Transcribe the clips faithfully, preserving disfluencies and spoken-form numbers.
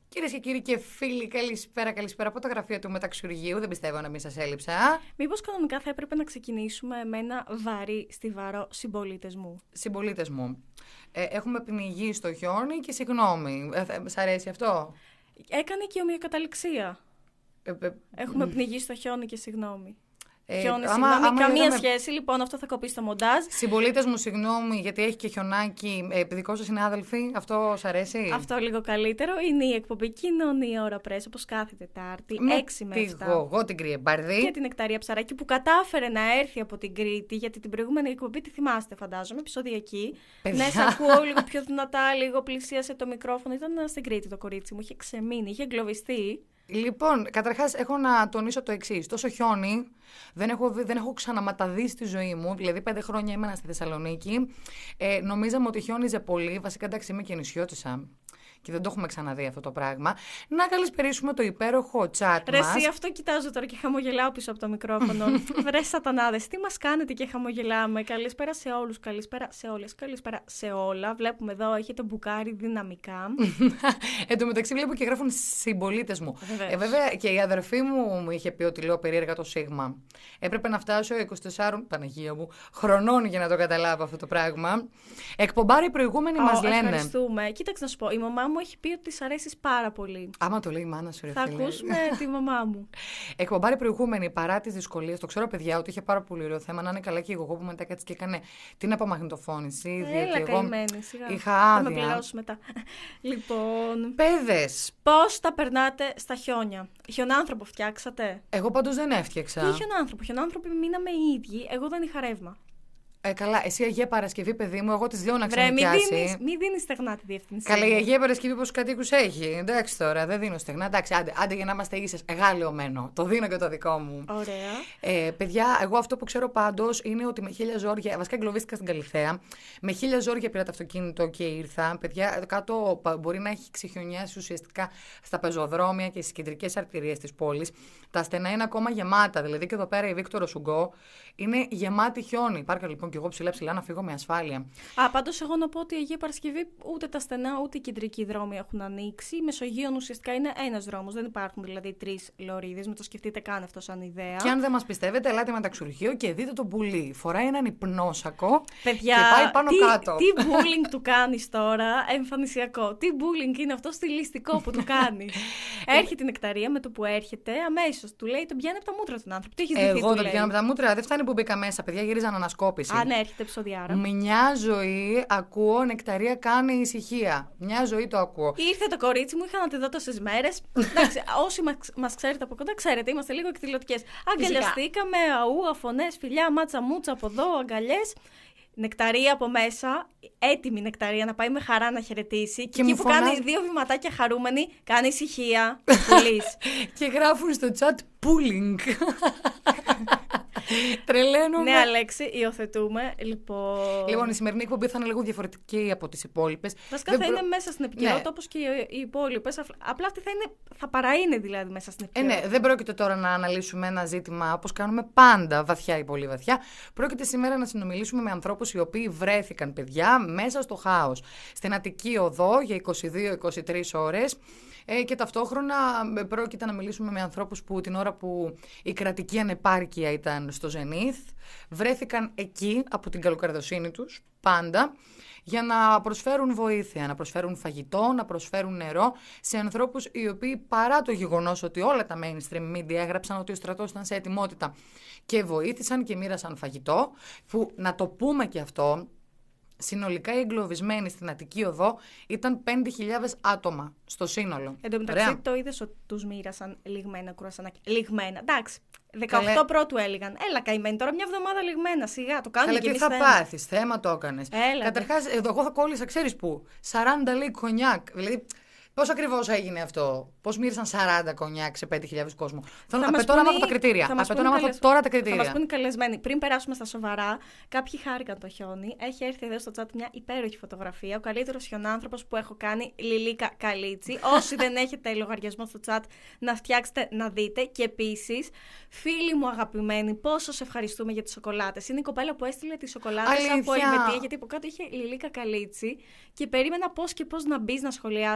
Κυρίες και κύριοι και φίλοι, καλησπέρα, καλησπέρα από τα γραφεία του Μεταξουργείου. Δεν πιστεύω να μην σας έλειψα. Μήπως κανονικά θα έπρεπε να ξεκινήσουμε με ένα βαρύ στιβαρό συμπολίτες μου. Συμπολίτες μου. Ε, έχουμε πνιγεί στο χιόνι και συγγνώμη. Ε, σ' αρέσει αυτό? Έκανε και ομοιοκαταληξία. Ε, ε, Έχουμε ε, πνιγεί στο χιόνι και συγγνώμη. Ε, χιόνι, άμα, συγγνώμη, άμα καμία λέγαμε... σχέση. Λοιπόν, αυτό θα κοπεί στο μοντάζ. Συμπολίτες μου, συγγνώμη, γιατί έχει και χιονάκι. Ε, δικό σας συνάδελφοι, αυτό σ' αρέσει? Αυτό λίγο καλύτερο. Είναι η εκπομπή Κοινωνία Ώρα Πρέσ, όπως κάθε Τετάρτη, με έξι με επτά. Τη εγώ, την Κρυεμπάρδη. Και την Νεκταρία Ψαράκη που κατάφερε να έρθει από την Κρήτη, γιατί την προηγούμενη εκπομπή τη θυμάστε, φαντάζομαι, επεισοδιακή. Παιδιά. Ναι, σε ακούω λίγο πιο δυνατά, λίγο πλησίασε το μικρόφωνο. Ήταν στην Κρήτη το κορίτσι μου, είχε ξεμείνει, είχε εγκλωβιστεί. Λοιπόν, καταρχάς έχω να τονίσω το εξής. Τόσο χιόνι δεν έχω, δεν έχω ξαναματαδεί στη ζωή μου. Δηλαδή, πέντε χρόνια έμενα στη Θεσσαλονίκη. Ε, νομίζαμε ότι χιόνιζε πολύ. Βασικά, εντάξει, είμαι και νησιώτισσα. Και δεν το έχουμε ξαναδεί αυτό το πράγμα. Να καλησπερίσουμε το υπέροχο chat Ρε, μας. εσύ, αυτό κοιτάζω τώρα και χαμογελάω πίσω από το μικρόφωνο. Βρε σατανάδες, τι μας κάνετε και χαμογελάμε. Καλησπέρα σε όλους, καλησπέρα σε όλες, καλησπέρα σε όλα. Βλέπουμε εδώ, έχετε μπουκάρει δυναμικά. Εν τω μεταξύ βλέπω και γράφουν συμπολίτες μου. Βεβαίως. Ε, βέβαια και η αδερφή μου μου είχε πει ότι λέω περίεργα το Σίγμα. Έπρεπε να φτάσω είκοσι τέσσερα, Παναγία μου, χρονών για να το καταλάβω αυτό το πράγμα. Εκπομπάρει οι προηγούμενοι Oh, μας λένε. Ευχαριστούμε. Κοίταξε να σου πω, η μαμά μου έχει πει ότι της αρέσεις πάρα πολύ. Άμα το λέει η μάνα σου, ρε Θα φίλε. ακούσουμε τη μαμά μου. Εκπομπάρει προηγούμενη παρά τις δυσκολίες. Το ξέρω, παιδιά, ότι είχε πάρα πολύ ωραίο θέμα. Να είναι καλά και εγώ που μετά κάτσε και έκανε την απομαγνητοφώνηση. Έλα, καημένη, σιγά. Είχα Θα με άδεια. πληρώσει μετά. Λοιπόν, Παιδες. πώς τα περνάτε στα χιόνια? Χιονάνθρωπο φτιάξατε? Εγώ πάντως δεν έφτιαξα. Τι χιονάνθρωπο? Χιονάνθρωποι μείναμε οι ίδιοι. Εγώ δεν είχα ρεύμα. Ε, καλά, εσύ Αγία Παρασκευή, παιδί μου, εγώ τις λέω να Βρε, μην ξαναπιάσει. δίνεις, μη δίνεις στεγνά τη διευθυνσία. Καλά, η Αγία Παρασκευή πόσους κατοίκους έχει. Εντάξει τώρα, δεν δίνω στεγνά. Εντάξει, άντε, άντε για να είμαστε ίσες. Εγάλεωμένο. Το δίνω και το δικό μου. Ωραία. Ε, παιδιά, εγώ αυτό που ξέρω πάντως είναι ότι με χίλια ζόρια. Βασικά εγκλωβίστηκα στην Καλιθέα. Με χίλια ζόρια πήρα το αυτοκίνητο και ήρθα. Παιδιά, κάτω μπορεί να έχει ξεχιονιάσει ουσιαστικά στα πεζοδρόμια και στις κεντρικές αρτηρίες της πόλης. Τα στενά είναι ακόμα γεμάτα. Δηλαδή και εδώ πέρα η Βίκτορο Σουγκό είναι γεμάτη χιόνι. Πάρκα λοιπόν και εγώ ψηλά ψηλά να φύγω με ασφάλεια. Α, πάντως εγώ να πω ότι η Αγία Παρασκευή ούτε τα στενά ούτε οι κεντρικοί δρόμοι έχουν ανοίξει. Η Μεσογείων ουσιαστικά είναι ένας δρόμος. Δεν υπάρχουν δηλαδή τρεις λωρίδες. Μην το σκεφτείτε καν αυτό σαν ιδέα. Και αν δεν μας πιστεύετε, ελάτε Μεταξουργείο και δείτε τον πουλί. Φοράει έναν υπνόσακο. Παιδιά, και πάει πάνω τι, κάτω. Τι bullying του κάνεις τώρα, εμφανισιακό. Τι bullying είναι αυτό στιλιστικό που του κάνεις. Έρχεται η Νεκταρία με το που έρχεται, αμέσως του λέει: τον πιάνει από τα μούτρα τον άνθρωπο. Τι έχεις ντυθεί, Εγώ του το λέει. πιάνω από τα μούτρα. Δεν φτάνει που μπήκα μέσα, παιδιά, γύριζαν ανασκόπηση. Αν έρχεται ψωδιάρα. Μια ζωή ακούω Νεκταρία κάνει ησυχία. Μια ζωή το ακούω. Ήρθε το κορίτσι μου, είχα να τη δω τόσες μέρες. Εντάξει, όσοι μας ξέρετε από κοντά, ξέρετε, είμαστε λίγο εκδηλωτικές. Αγκαλιαστήκαμε, αούα, φωνές, φιλιά, μάτσα, μούτσα από εδώ, αγκαλιές. Νεκταρία από μέσα, έτοιμη Νεκταρία να πάει με χαρά να χαιρετήσει. Και, και εκεί που φωνά... κάνει δύο βηματάκια χαρούμενη, κάνει ησυχία. Και γράφουν στο chat pulling. Τρελαίνομαι. Ναι, Αλέξη, υιοθετούμε. Λοιπόν... λοιπόν, η σημερινή εκπομπή θα είναι λίγο διαφορετική από τις υπόλοιπες. Βασικά θα προ... είναι μέσα στην επικαιρότητα, ναι, όπως και οι υπόλοιπες. Απλά αυτή θα, είναι, θα παραείνε δηλαδή μέσα στην επικαιρότητα. Ε, ναι, δεν πρόκειται τώρα να αναλύσουμε ένα ζήτημα όπως κάνουμε πάντα, βαθιά ή πολύ βαθιά. Πρόκειται σήμερα να συνομιλήσουμε με ανθρώπους οι οποίοι βρέθηκαν, παιδιά, μέσα στο χάος. Στην Αττική Οδό για είκοσι δύο με είκοσι τρεις ώρες. Ε, και ταυτόχρονα πρόκειται να μιλήσουμε με ανθρώπους που την ώρα που η κρατική ανεπάρκεια ήταν στο Ζενίθ, βρέθηκαν εκεί από την καλοκαρδοσύνη τους, πάντα, για να προσφέρουν βοήθεια, να προσφέρουν φαγητό, να προσφέρουν νερό σε ανθρώπους οι οποίοι παρά το γεγονός ότι όλα τα mainstream media έγραψαν ότι ο στρατός ήταν σε ετοιμότητα και βοήθησαν και μοίρασαν φαγητό, που να το πούμε και αυτό, συνολικά οι εγκλωβισμένοι στην Αττική Οδό ήταν πέντε χιλιάδες άτομα στο σύνολο. Εν τω μεταξύ το είδες ότι τους μοίρασαν λιγμένα κουρασανάκια. Λιγμένα, εντάξει. δεκαοκτώ Καλέ... πρώτου έλεγαν. Έλα καημένη, τώρα μια εβδομάδα λιγμένα, σιγά, το κάνουμε και εμείς. Τι θα πάθεις, θέμα το έκανες. Έλα. Καταρχάς, εδώ εγώ θα κόλλησα, ξέρεις πού, σαράντα λέει κονιάκ. Δηλαδή, πώς ακριβώς έγινε αυτό, πώς μύρισαν σαράντα κονιάκ σε πέντε χιλιάδες κόσμο. Θέλω να απαιτώ να μάθω τα κριτήρια. Απαιτώ να μάθω τώρα τα κριτήρια. Θα μας πούνε οι καλεσμένοι. Πριν περάσουμε στα σοβαρά, κάποιοι χάρηκαν το χιόνι. Έχει έρθει εδώ στο chat μια υπέροχη φωτογραφία. Ο καλύτερος χιονάνθρωπος που έχω κάνει, Λιλίκα Καλίτσι. Όσοι δεν έχετε λογαριασμό στο chat, να φτιάξετε να δείτε. Και επίσης, φίλοι μου αγαπημένοι, πόσο σε ευχαριστούμε για τις σοκολάτες. Είναι η κοπέλα που έστειλε τις σοκολάτες από Ελβετία, γιατί από κάτω είχε Λιλίκα Καλίτσι και περίμενα πώς και πώς να μπει να σχολιάσεις, να σε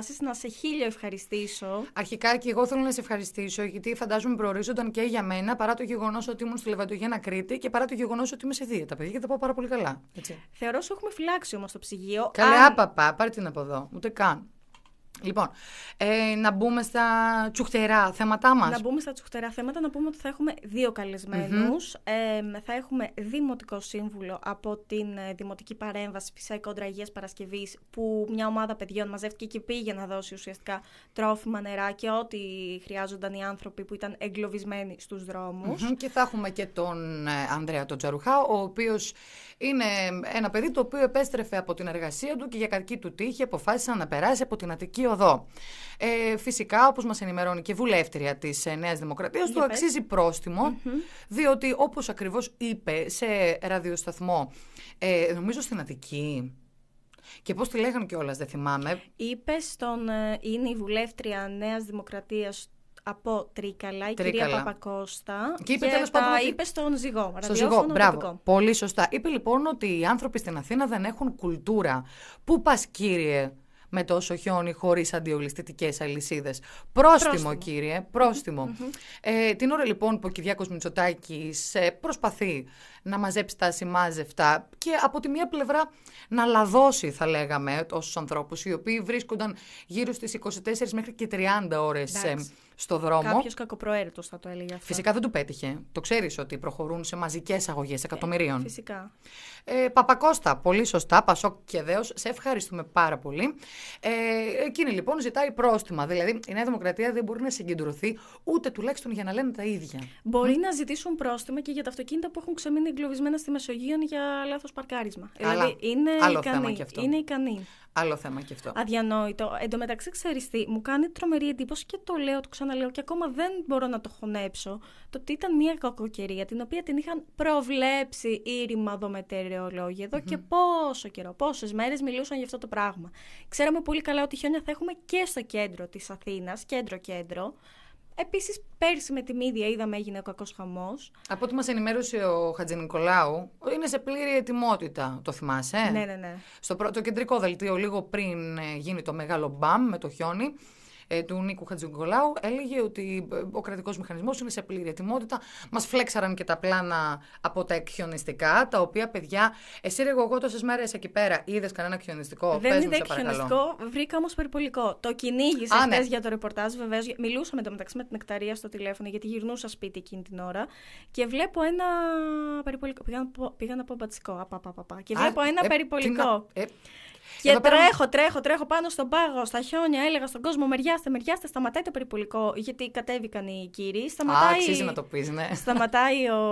χίλιο ευχαριστήσω. Αρχικά και εγώ θέλω να σε ευχαριστήσω, γιατί φαντάζομαι προορίζονταν και για μένα, παρά το γεγονός ότι ήμουν στη Λεβαντογένα Κρήτη και παρά το γεγονός ότι είμαι σε δίαιτα, παιδιά, και τα πάω πάρα πολύ καλά. Έτσι. Θεωρώ σου έχουμε φυλάξει όμως το ψυγείο. Καλά, αν... άπαπα, πάρε την από εδώ. Ούτε καν. Λοιπόν, ε, να μπούμε στα τσουχτερά θέματά μας. Να μπούμε στα τσουχτερά θέματα, να πούμε ότι θα έχουμε δύο καλεσμένους. Mm-hmm. Ε, θα έχουμε δημοτικό σύμβουλο από την Δημοτική Παρέμβαση Φυσαϊκή Κόντρα Αγίας Παρασκευής, που μια ομάδα παιδιών μαζεύτηκε και πήγε να δώσει ουσιαστικά τρόφιμα, νερά και ό,τι χρειάζονταν οι άνθρωποι που ήταν εγκλωβισμένοι στους δρόμους. Mm-hmm. Και θα έχουμε και τον ε, Ανδρέα τον Τζαρουχά, ο οποίος είναι ένα παιδί το οποίο επέστρεφε από την εργασία του και για κακή του τύχη αποφάσισε να περάσει από την Αττική Οδό. Ε, φυσικά, όπως μας ενημερώνει και βουλεύτρια της ε, Νέας Δημοκρατίας, του αξίζει πρόστιμο, mm-hmm. διότι όπως ακριβώς είπε σε ραδιοσταθμό, ε, νομίζω στην Αττική, και πώς τη λέγανε κιόλας, δεν θυμάμαι. Είπε στον, ε, είναι η βουλεύτρια Νέας Δημοκρατίας από Τρίκαλα, η Τρίκαλα. κυρία Παπακώστα. Και είπε, και τέλος τα πάντων, ότι... είπε στον Ζυγό. Στο Ζυγό, μπράβο. Πολύ σωστά. Είπε λοιπόν ότι οι άνθρωποι στην Αθήνα δεν έχουν κουλτούρα. Πού πας, κύριε, με τόσο χιόνι, χωρίς αντιολισθητικές αλυσίδες? Πρόστιμο, πρόστιμο. κύριε, πρόστιμο. Mm-hmm. Ε, την ώρα λοιπόν που ο Κυριάκος Μητσοτάκης ε, προσπαθεί να μαζέψει τα ασημάζευτα και από τη μία πλευρά να λαδώσει, θα λέγαμε, όσους ανθρώπους οι οποίοι βρίσκονταν γύρω στις είκοσι τέσσερις μέχρι και τριάντα ώρες ε, στο δρόμο. Κάποιος κακοπροαίρετος θα το έλεγε αυτό. Φυσικά δεν του πέτυχε. Το ξέρεις ότι προχωρούν σε μαζικές αγωγές εκατομμυρίων. Ε, φυσικά. Ε, Παπακώστα, πολύ σωστά, Πασόκ και Δέος, σε ευχαριστούμε πάρα πολύ. Ε, εκείνη λοιπόν ζητάει πρόστιμα. Δηλαδή η Νέα Δημοκρατία δεν μπορεί να συγκεντρωθεί ούτε τουλάχιστον για να λένε τα ίδια. Μπορεί mm. να ζητήσουν πρόστιμα και για τα αυτοκίνητα που έχουν ξεμείνει εγκλωβισμένα στη Μεσογείο για λάθος παρκάρισμα. Αλλά, δηλαδή είναι άλλο ικανή. θέμα και αυτό. Είναι ικανή. Άλλο θέμα και αυτό. Αδιανόητο. Εν τω μεταξύ, ξέρεις τι, μου κάνει τρομερή εντύπωση και το λέω, το ξαναλέω και ακόμα δεν μπορώ να το χωνέψω. Το ότι ήταν μια κακοκαιρία την οποία την είχαν προβλέψει οι ρημαδομετεωρολόγοι εδώ mm-hmm. και πόσο καιρό, πόσες μέρες μιλούσαν για αυτό το πράγμα. Ξέραμε πολύ καλά ότι χιόνια θα έχουμε και στο κέντρο της Αθήνας, κέντρο-κέντρο. Επίσης, πέρσι με τη Μύδια είδαμε έγινε ο κακός χαμός. Από ό,τι μας ενημέρωσε ο Χατζηνικολάου, είναι σε πλήρη ετοιμότητα. Το θυμάσαι? Ε? Ναι, ναι, ναι. Στο προ... το κεντρικό δελτίο, λίγο πριν γίνει το μεγάλο μπαμ με το χιόνι, ε, του Νίκου Χατζηνικολάου, έλεγε ότι ο κρατικός μηχανισμός είναι σε πλήρη ετοιμότητα. Μας φλέξαραν και τα πλάνα από τα εκχιονιστικά, τα οποία, παιδιά, εσύ ρε εγώ τόσες μέρες εκεί πέρα, είδες κανένα εκχιονιστικό? Δεν είδα εκχιονιστικό, βρήκα όμως περιπολικό. Το κυνήγησα χθες ναι. για το ρεπορτάζ, βεβαίως. Μιλούσαμε το μεταξύ με την Νεκταρία στο τηλέφωνο, γιατί γυρνούσα σπίτι εκείνη την ώρα. Και βλέπω ένα περιπολικό. Πήγα, πήγα να πω μπατσικό. Απαπαπαπα. Και βλέπω Α, ένα ε, περιπολικό. Ε, Και τρέχω, πέρα... τρέχω, τρέχω πάνω στον πάγο, στα χιόνια, έλεγα στον κόσμο: μεριάστε, μεριάστε, σταματάει το περιπολικό. Γιατί κατέβηκαν οι κύριοι. Σταματάει... Α, αξίζει να το πεις, ναι. Σταματάει ο,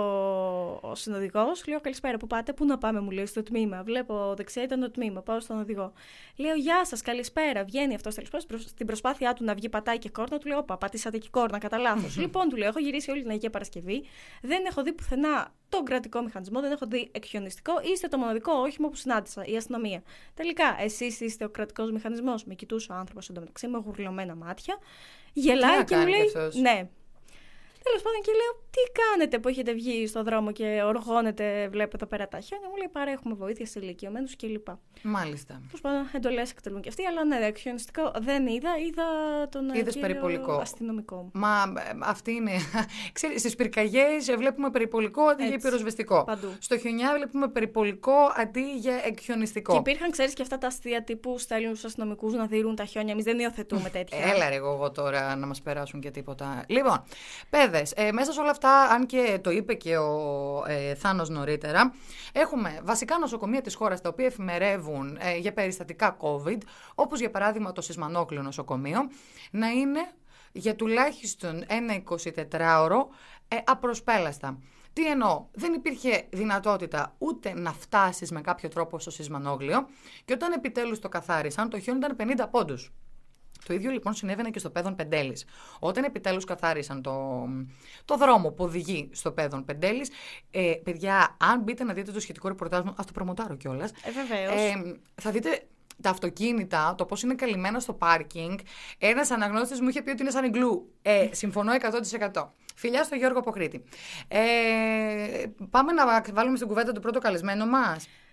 ο συνοδηγός. Λέω: καλησπέρα, πού πάτε, πού να πάμε, μου λέει, στο τμήμα. Βλέπω δεξιά ήταν το τμήμα, πάω στον οδηγό. Λέω: γεια σας, καλησπέρα. Βγαίνει αυτό τέλος πάντων. Στην προσπάθειά του να βγει, πατάει και κόρνα, του λέω: όπα, πατήσατε και κόρνα, κατά λάθος. Λοιπόν, του λέω: έχω γυρίσει όλη την Αγία Παρασκευή. Δεν έχω δει πουθενά τον κρατικό μηχανισμό, δεν έχω δει εκχιονιστικό. Είστε το μοναδικό όχημα που συνάντησα, η αστυνομία. Τελικά, εσείς είστε ο κρατικός μηχανισμός. Με κοιτούσε ο άνθρωπος εντωμεταξύ με γουρλωμένα μάτια. Γελάει και μου λέει: ναι. Τέλος πάντων και λέω: τι κάνετε που έχετε βγει στον δρόμο και οργώνετε, βλέπω εδώ πέρα τα χιόνια? Μου λέει: παρέχουμε βοήθεια σε ηλικιωμένους κλπ. Μάλιστα. Τέλος πάντων, εντολές εκτελούν και αυτοί, αλλά ναι, εκχιονιστικό δεν είδα, είδα τον περιπολικό αστυνομικό. Μα αυτή είναι. Ξέρεις, στις πυρκαγιές βλέπουμε περιπολικό αντί για πυροσβεστικό. Παντού. Στο χιονιά βλέπουμε περιπολικό αντί για εκχιονιστικό. Και υπήρχαν, ξέρεις, και αυτά τα αστεία τύπου στέλνουν στους αστυνομικούς να δειρούν τα χιόνια. Εμείς δεν υιοθετούμε τέτοια. Έλα ρε εγώ τώρα να μας περάσουν και τίποτα. Λοιπόν, παιδες, ε, μέσα σε όλα αυτά, αν και το είπε και ο ε, Θάνος νωρίτερα, έχουμε βασικά νοσοκομεία της χώρας τα οποία εφημερεύουν ε, για περιστατικά COVID, όπως για παράδειγμα το Σισμανόκλειο νοσοκομείο, να είναι για τουλάχιστον ένα εικοσιτετράωρο ε, απροσπέλαστα. Τι εννοώ, δεν υπήρχε δυνατότητα ούτε να φτάσεις με κάποιο τρόπο στο Σισμανόγλιο και όταν επιτέλους το καθάρισαν, το χιόνι ήταν πενήντα πόντους. Το ίδιο λοιπόν συνέβαινε και στο Πέδον Πεντέλης. Όταν επιτέλους καθάρισαν το, το δρόμο που οδηγεί στο Πέδον Πεντέλης, ε, παιδιά, αν μπείτε να δείτε το σχετικό ρεπορτάζ μου, ας το προμοτάρω κιόλας, ε, βεβαίως. Ε, θα δείτε τα αυτοκίνητα, το πώς είναι καλυμμένα στο πάρκινγκ. Ένας αναγνώστης μου είχε πει ότι είναι σαν ιγκλού. Ε, συμφωνώ εκατό τοις εκατό. Φιλιά στο Γιώργο από Κρήτη. Ε, πάμε να βάλουμε στην κουβέντα το πρώτο καλεσμένο μας.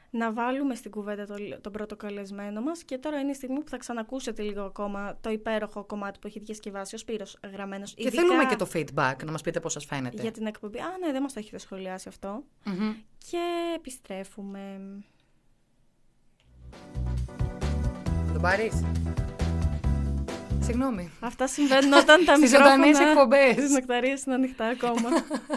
να βάλουμε στην κουβέντα τον, τον πρώτο καλεσμένο μας και τώρα είναι η στιγμή που θα ξανακούσετε λίγο ακόμα το υπέροχο κομμάτι που έχει διασκευάσει ο Σπύρος Γραμμένος. Και θέλουμε και το feedback, να μας πείτε πώς σας φαίνεται. Για την εκπομπή. Α, ναι, δεν μας το έχετε σχολιάσει αυτό. Mm-hmm. Και επιστρέφουμε. Τον πάρεις? Συγγνώμη. Αυτά συμβαίνουν όταν τα μικρόφωνα της Νεκταρίας είναι ανοιχτά ακόμα.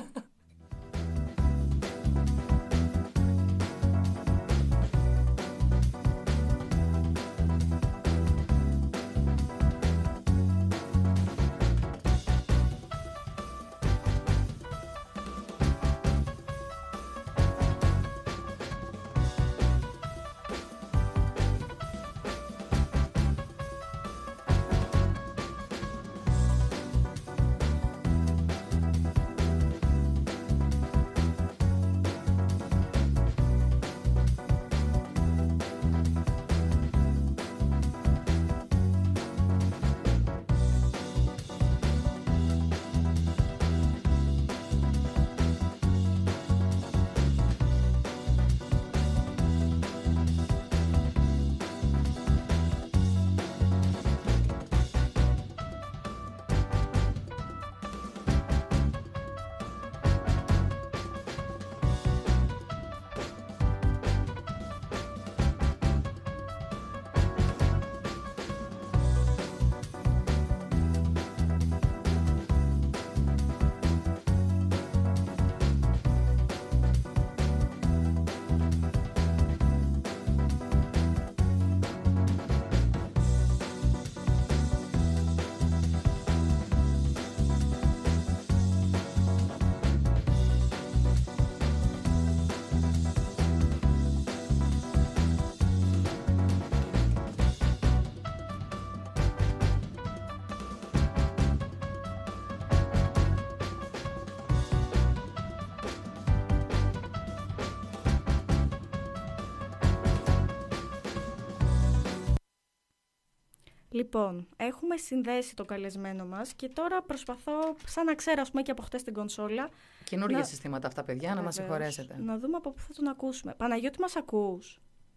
Λοιπόν, έχουμε συνδέσει το καλεσμένο μας και τώρα προσπαθώ, σαν να ξέρω, ας πούμε, και από χτες την κονσόλα. Καινούργια να... συστήματα αυτά, παιδιά, Βεβαίως, να μας συγχωρέσετε. Να δούμε από πού θα τον ακούσουμε. Παναγιώτη, μας ακούς?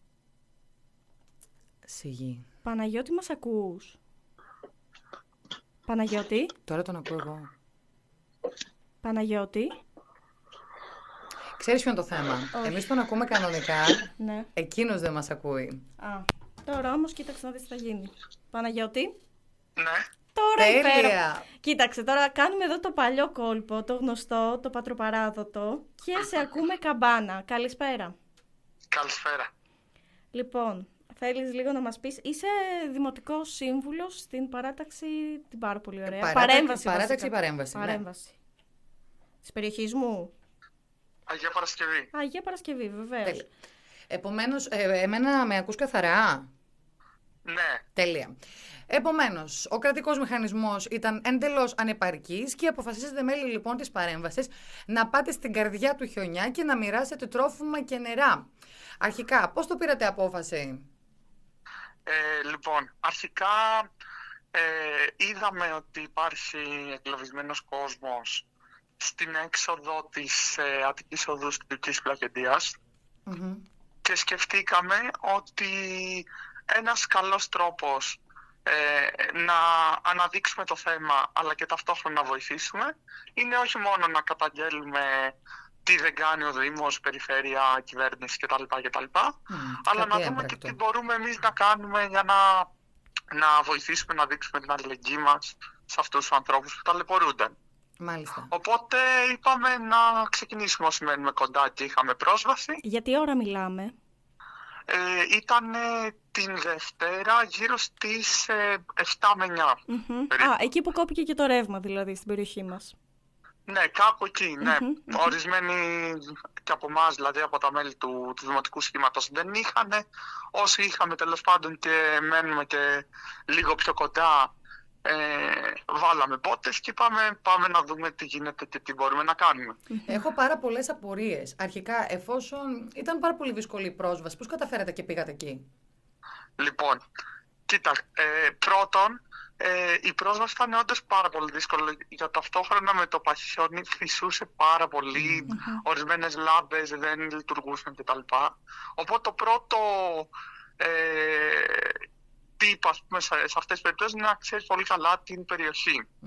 Σιγή. Παναγιώτη, μας ακούς? Παναγιώτη. Τώρα τον ακούω εγώ. Παναγιώτη. Ξέρεις ποιο είναι το θέμα? Όχι. Εμείς τον ακούμε κανονικά, ναι. Εκείνος δεν μας ακούει. Α, τώρα όμως κοίταξε να δεις τι θα γίνει. Παναγιώτη. Ναι. Τώρα υπέροχα. Κοίταξε, τώρα κάνουμε εδώ το παλιό κόλπο, το γνωστό, το πατροπαράδοτο και σε ακούμε καμπάνα. Καλησπέρα. Καλησπέρα. Λοιπόν, θέλεις λίγο να μας πεις, είσαι δημοτικός σύμβουλος στην παράταξη, την πάρα πολύ ωραία, Παράτα... παρέμβαση. Παράταξη ή παρέμβαση. Παρέμβαση. Ναι. Της περιοχής μου. Αγία Παρασκευή. Αγία Παρασκευή, βεβαίως. Τέλεια. Επομένως, ε, εμένα με ακούς καθαρά? Ναι. Τέλεια. Επομένως, ο κρατικός μηχανισμός ήταν εντελώς ανεπαρκής και αποφασίζετε μέλη λοιπόν της παρέμβασης να πάτε στην καρδιά του χιονιά και να μοιράσετε τρόφιμα και νερά. Αρχικά, πώς το πήρατε απόφαση? Ε, λοιπόν, αρχικά ε, είδαμε ότι υπάρχει εγκλωβισμένος κόσμος στην έξοδο της ε, Αττικής Οδού Στυπικής Πλακεντίας mm-hmm. και σκεφτήκαμε ότι ένας καλός τρόπος ε, να αναδείξουμε το θέμα αλλά και ταυτόχρονα να βοηθήσουμε είναι όχι μόνο να καταγγέλουμε τι δεν κάνει ο Δήμος, Περιφέρεια, Κυβέρνηση κτλ. κτλ mm, αλλά να δούμε έμπρακτο. Και τι μπορούμε εμείς να κάνουμε για να, να βοηθήσουμε να δείξουμε την αλληλεγγύη μας σε αυτούς τους ανθρώπους που ταλαιπωρούνται. Μάλιστα. Οπότε είπαμε να ξεκινήσουμε όσοι μένουμε κοντά και είχαμε πρόσβαση. Για τι ώρα μιλάμε? Ε, ήταν την Δευτέρα γύρω στις ε, επτά με εννιά. Mm-hmm. Α, εκεί που κόπηκε και το ρεύμα δηλαδή στην περιοχή μας. Ναι, κάπου εκεί, ναι. Mm-hmm. Ορισμένοι και από εμάς, δηλαδή από τα μέλη του, του Δημοτικού Σχήματος δεν είχαν. Όσοι είχαμε τέλος πάντων και μένουμε και λίγο πιο κοντά, ε, βάλαμε μπότες και πάμε, πάμε να δούμε τι γίνεται και τι μπορούμε να κάνουμε. Έχω πάρα πολλές απορίες. Αρχικά, εφόσον ήταν πάρα πολύ δύσκολη η πρόσβαση, πώς καταφέρατε και πήγατε εκεί? Λοιπόν, κοίτα, ε, πρώτον, Ε, η πρόσβαση ήταν όντως πάρα πολύ δύσκολη, για ταυτόχρονα με το παχιόνι φυσούσε πάρα πολύ, Mm-hmm. ορισμένες λάμπες δεν λειτουργούσαν κτλ. Οπότε το πρώτο ε, tip, ας πούμε, σε, σε αυτές τις περιπτώσεις είναι να ξέρεις πολύ καλά την περιοχή. Mm.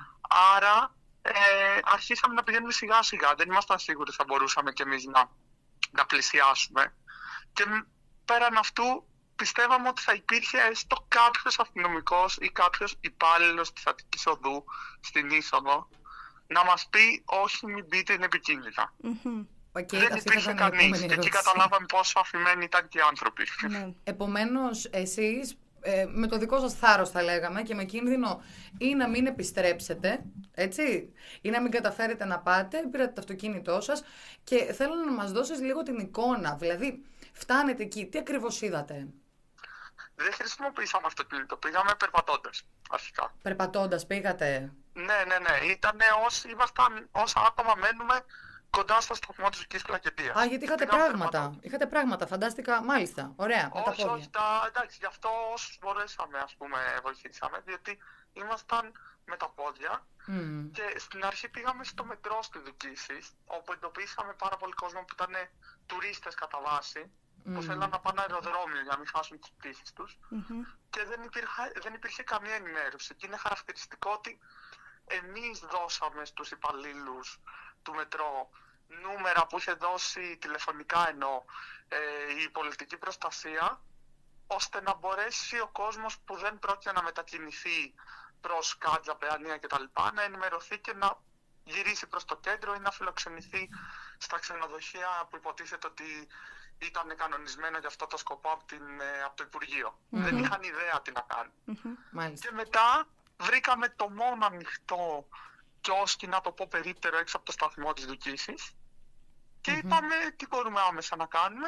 Άρα ε, αρχίσαμε να πηγαίνουμε σιγά σιγά, δεν ήμασταν σίγουροι θα μπορούσαμε κι εμείς να, να πλησιάσουμε. Και πέραν αυτού πιστεύαμε ότι θα υπήρχε έστω κάποιος αστυνομικός ή κάποιος υπάλληλος της Αττικής Οδού στην είσοδο να μας πει όχι, μην μπείτε, είναι επικίνδυνα. Mm-hmm. Okay, δεν υπήρχε κανείς και εκεί καταλάβαμε πόσο αφημένοι ήταν και οι άνθρωποι. Ναι. Επομένως, εσείς ε, με το δικό σας θάρρος θα λέγαμε και με κίνδυνο ή να μην επιστρέψετε, έτσι, ή να μην καταφέρετε να πάτε, πήρατε το αυτοκίνητό σας και θέλω να μας δώσεις λίγο την εικόνα, δηλαδή φτάνετε εκεί, τι ακριβώς είδατε? Δεν χρησιμοποιήσαμε αυτοκίνητο, πήγαμε περπατώντας αρχικά. Περπατώντας πήγατε? Ναι, ναι, ναι, ήταν όσοι ήμασταν, όσα άτομα μένουμε κοντά στο σταθμό της Ζουκής Πλακετίας. Α, γιατί είχατε Πήγαμε πράγματα. περπατώντας. Είχατε πράγματα, φαντάστηκα, μάλιστα. Ωραία, με τα Όχι, πόδια. όχι, τα, εντάξει, γι' αυτό όσους μπορέσαμε, ας πούμε, βοηθήσαμε, διότι ήμασταν με τα πόδια Mm. και στην αρχή πήγαμε στο μετρό στη Δουκίσης, όπου εντοπίσαμε πάρα πολύ κόσμο που ήταν τουρίστες κατά βάση, που Mm. θέλαν να πάνε αεροδρόμιο για να μην χάσουν τις πτήσεις τους Mm-hmm. και δεν υπήρχε, δεν υπήρχε καμία ενημέρωση. Και είναι χαρακτηριστικό ότι εμείς δώσαμε στους υπαλλήλους του μετρό νούμερα που είχε δώσει τηλεφωνικά ενώ ε, η πολιτική προστασία, ώστε να μπορέσει ο κόσμος που δεν πρόκειται να μετακινηθεί προς Κάτζα, Παιανία κτλ. Να ενημερωθεί και να γυρίσει προς το κέντρο ή να φιλοξενηθεί στα ξενοδοχεία που υποτίθεται ότι ήταν κανονισμένο για αυτό το σκοπό από, την, από το Υπουργείο. Mm-hmm. Δεν είχαν ιδέα τι να κάνουν. Mm-hmm. Μάλιστα. Και μετά βρήκαμε το μόνο ανοιχτό κιόσκι, να το πω περίπτερο, έξω από το σταθμό της Δουκίσης και Mm-hmm. είπαμε τι μπορούμε άμεσα να κάνουμε,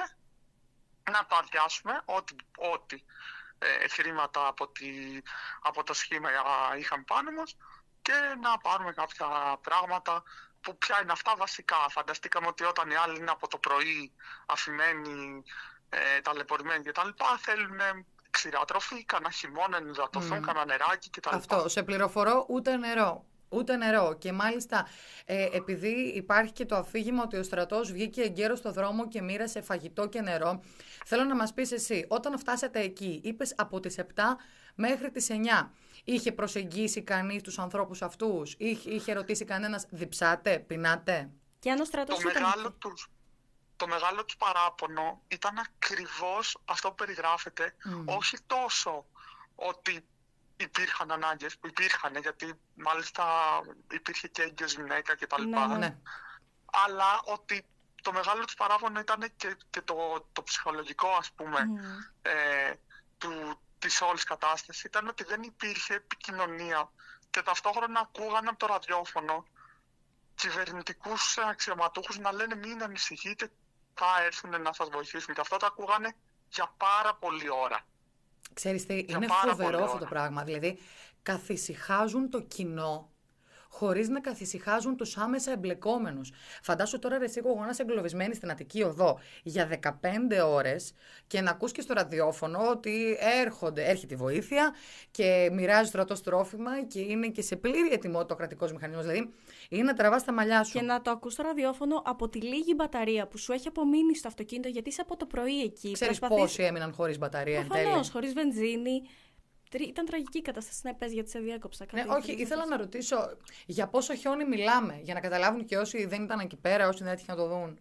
να το αδειάσουμε, ό,τι, ό,τι ε, χρήματα από, τη, από το σχήμα είχαμε πάνω μας και να πάρουμε κάποια πράγματα που πια είναι αυτά βασικά. Φανταστήκαμε ότι όταν οι άλλοι είναι από το πρωί αφημένοι, ε, ταλαιπωρημένοι κτλ. Θέλουν ξηρά τροφή, κανένα χειμώνα, να υδατωθούν, Mm. κανένα νεράκι κτλ. Αυτό, σε πληροφορώ, ούτε νερό. Ούτε νερό. Και μάλιστα, ε, επειδή υπάρχει και το αφήγημα ότι ο στρατός βγήκε εγκαίρος στο δρόμο και μοίρασε φαγητό και νερό, θέλω να μας πεις εσύ, όταν φτάσατε εκεί, είπες από τις επτά μέχρι τις εννιά, είχε προσεγγίσει κανείς τους ανθρώπους αυτούς, είχε, είχε ρωτήσει κανένας, διψάτε, πεινάτε? Και αν ο στρατός Το ήταν μεγάλο, εκεί. τους, το μεγάλο τους παράπονο ήταν ακριβώς αυτό που περιγράφεται, Mm. όχι τόσο ότι υπήρχαν ανάγκες, που υπήρχαν, γιατί μάλιστα υπήρχε και έγκυος γυναίκα κτλ. Ναι, ναι. Ναι. Αλλά ότι το μεγάλο τους παράπονο ήταν και, και το, το ψυχολογικό, ας πούμε, Mm. ε, του, της όλης κατάστασης, ήταν ότι δεν υπήρχε επικοινωνία και ταυτόχρονα ακούγανε από το ραδιόφωνο κυβερνητικούς αξιωματούχους να λένε μην ανησυχείτε, θα έρθουν να σας βοηθήσουν, και αυτό το ακούγανε για πάρα πολλή ώρα. Ξέρεις τι, Για είναι πάρα φοβερό πολλή αυτό το ώρα. πράγμα. Δηλαδή, καθησυχάζουν το κοινό χωρίς να καθησυχάζουν τους άμεσα εμπλεκόμενους. Φαντάσου τώρα, ρε εσύ, εγώ να είσαι εγκλωβισμένη στην Αττική Οδό για δεκαπέντε ώρες και να ακούς και στο ραδιόφωνο ότι έρχονται, έρχεται η βοήθεια και μοιράζει ο στρατός τρόφιμα και είναι και σε πλήρη ετοιμότητα ο κρατικός μηχανισμός. Δηλαδή, είναι να τραβάς τα μαλλιά σου. Και να το ακούς στο ραδιόφωνο από τη λίγη μπαταρία που σου έχει απομείνει στο αυτοκίνητο, γιατί είσαι από το πρωί εκεί. Ξέρεις Προσπαθείς- πόσοι έμειναν χωρίς μπαταρία εν τέλει? Προφανώς, χωρίς βενζίνη. Τρι- Ήταν τραγική η κατάσταση. Να πες γιατί σε διάκοψα. Ναι, κάτι όχι, θέλεις ήθελα πεις? να ρωτήσω για πόσο χιόνι μιλάμε, για να καταλάβουν και όσοι δεν ήταν εκεί πέρα, όσοι δεν έτυχε να το δουν.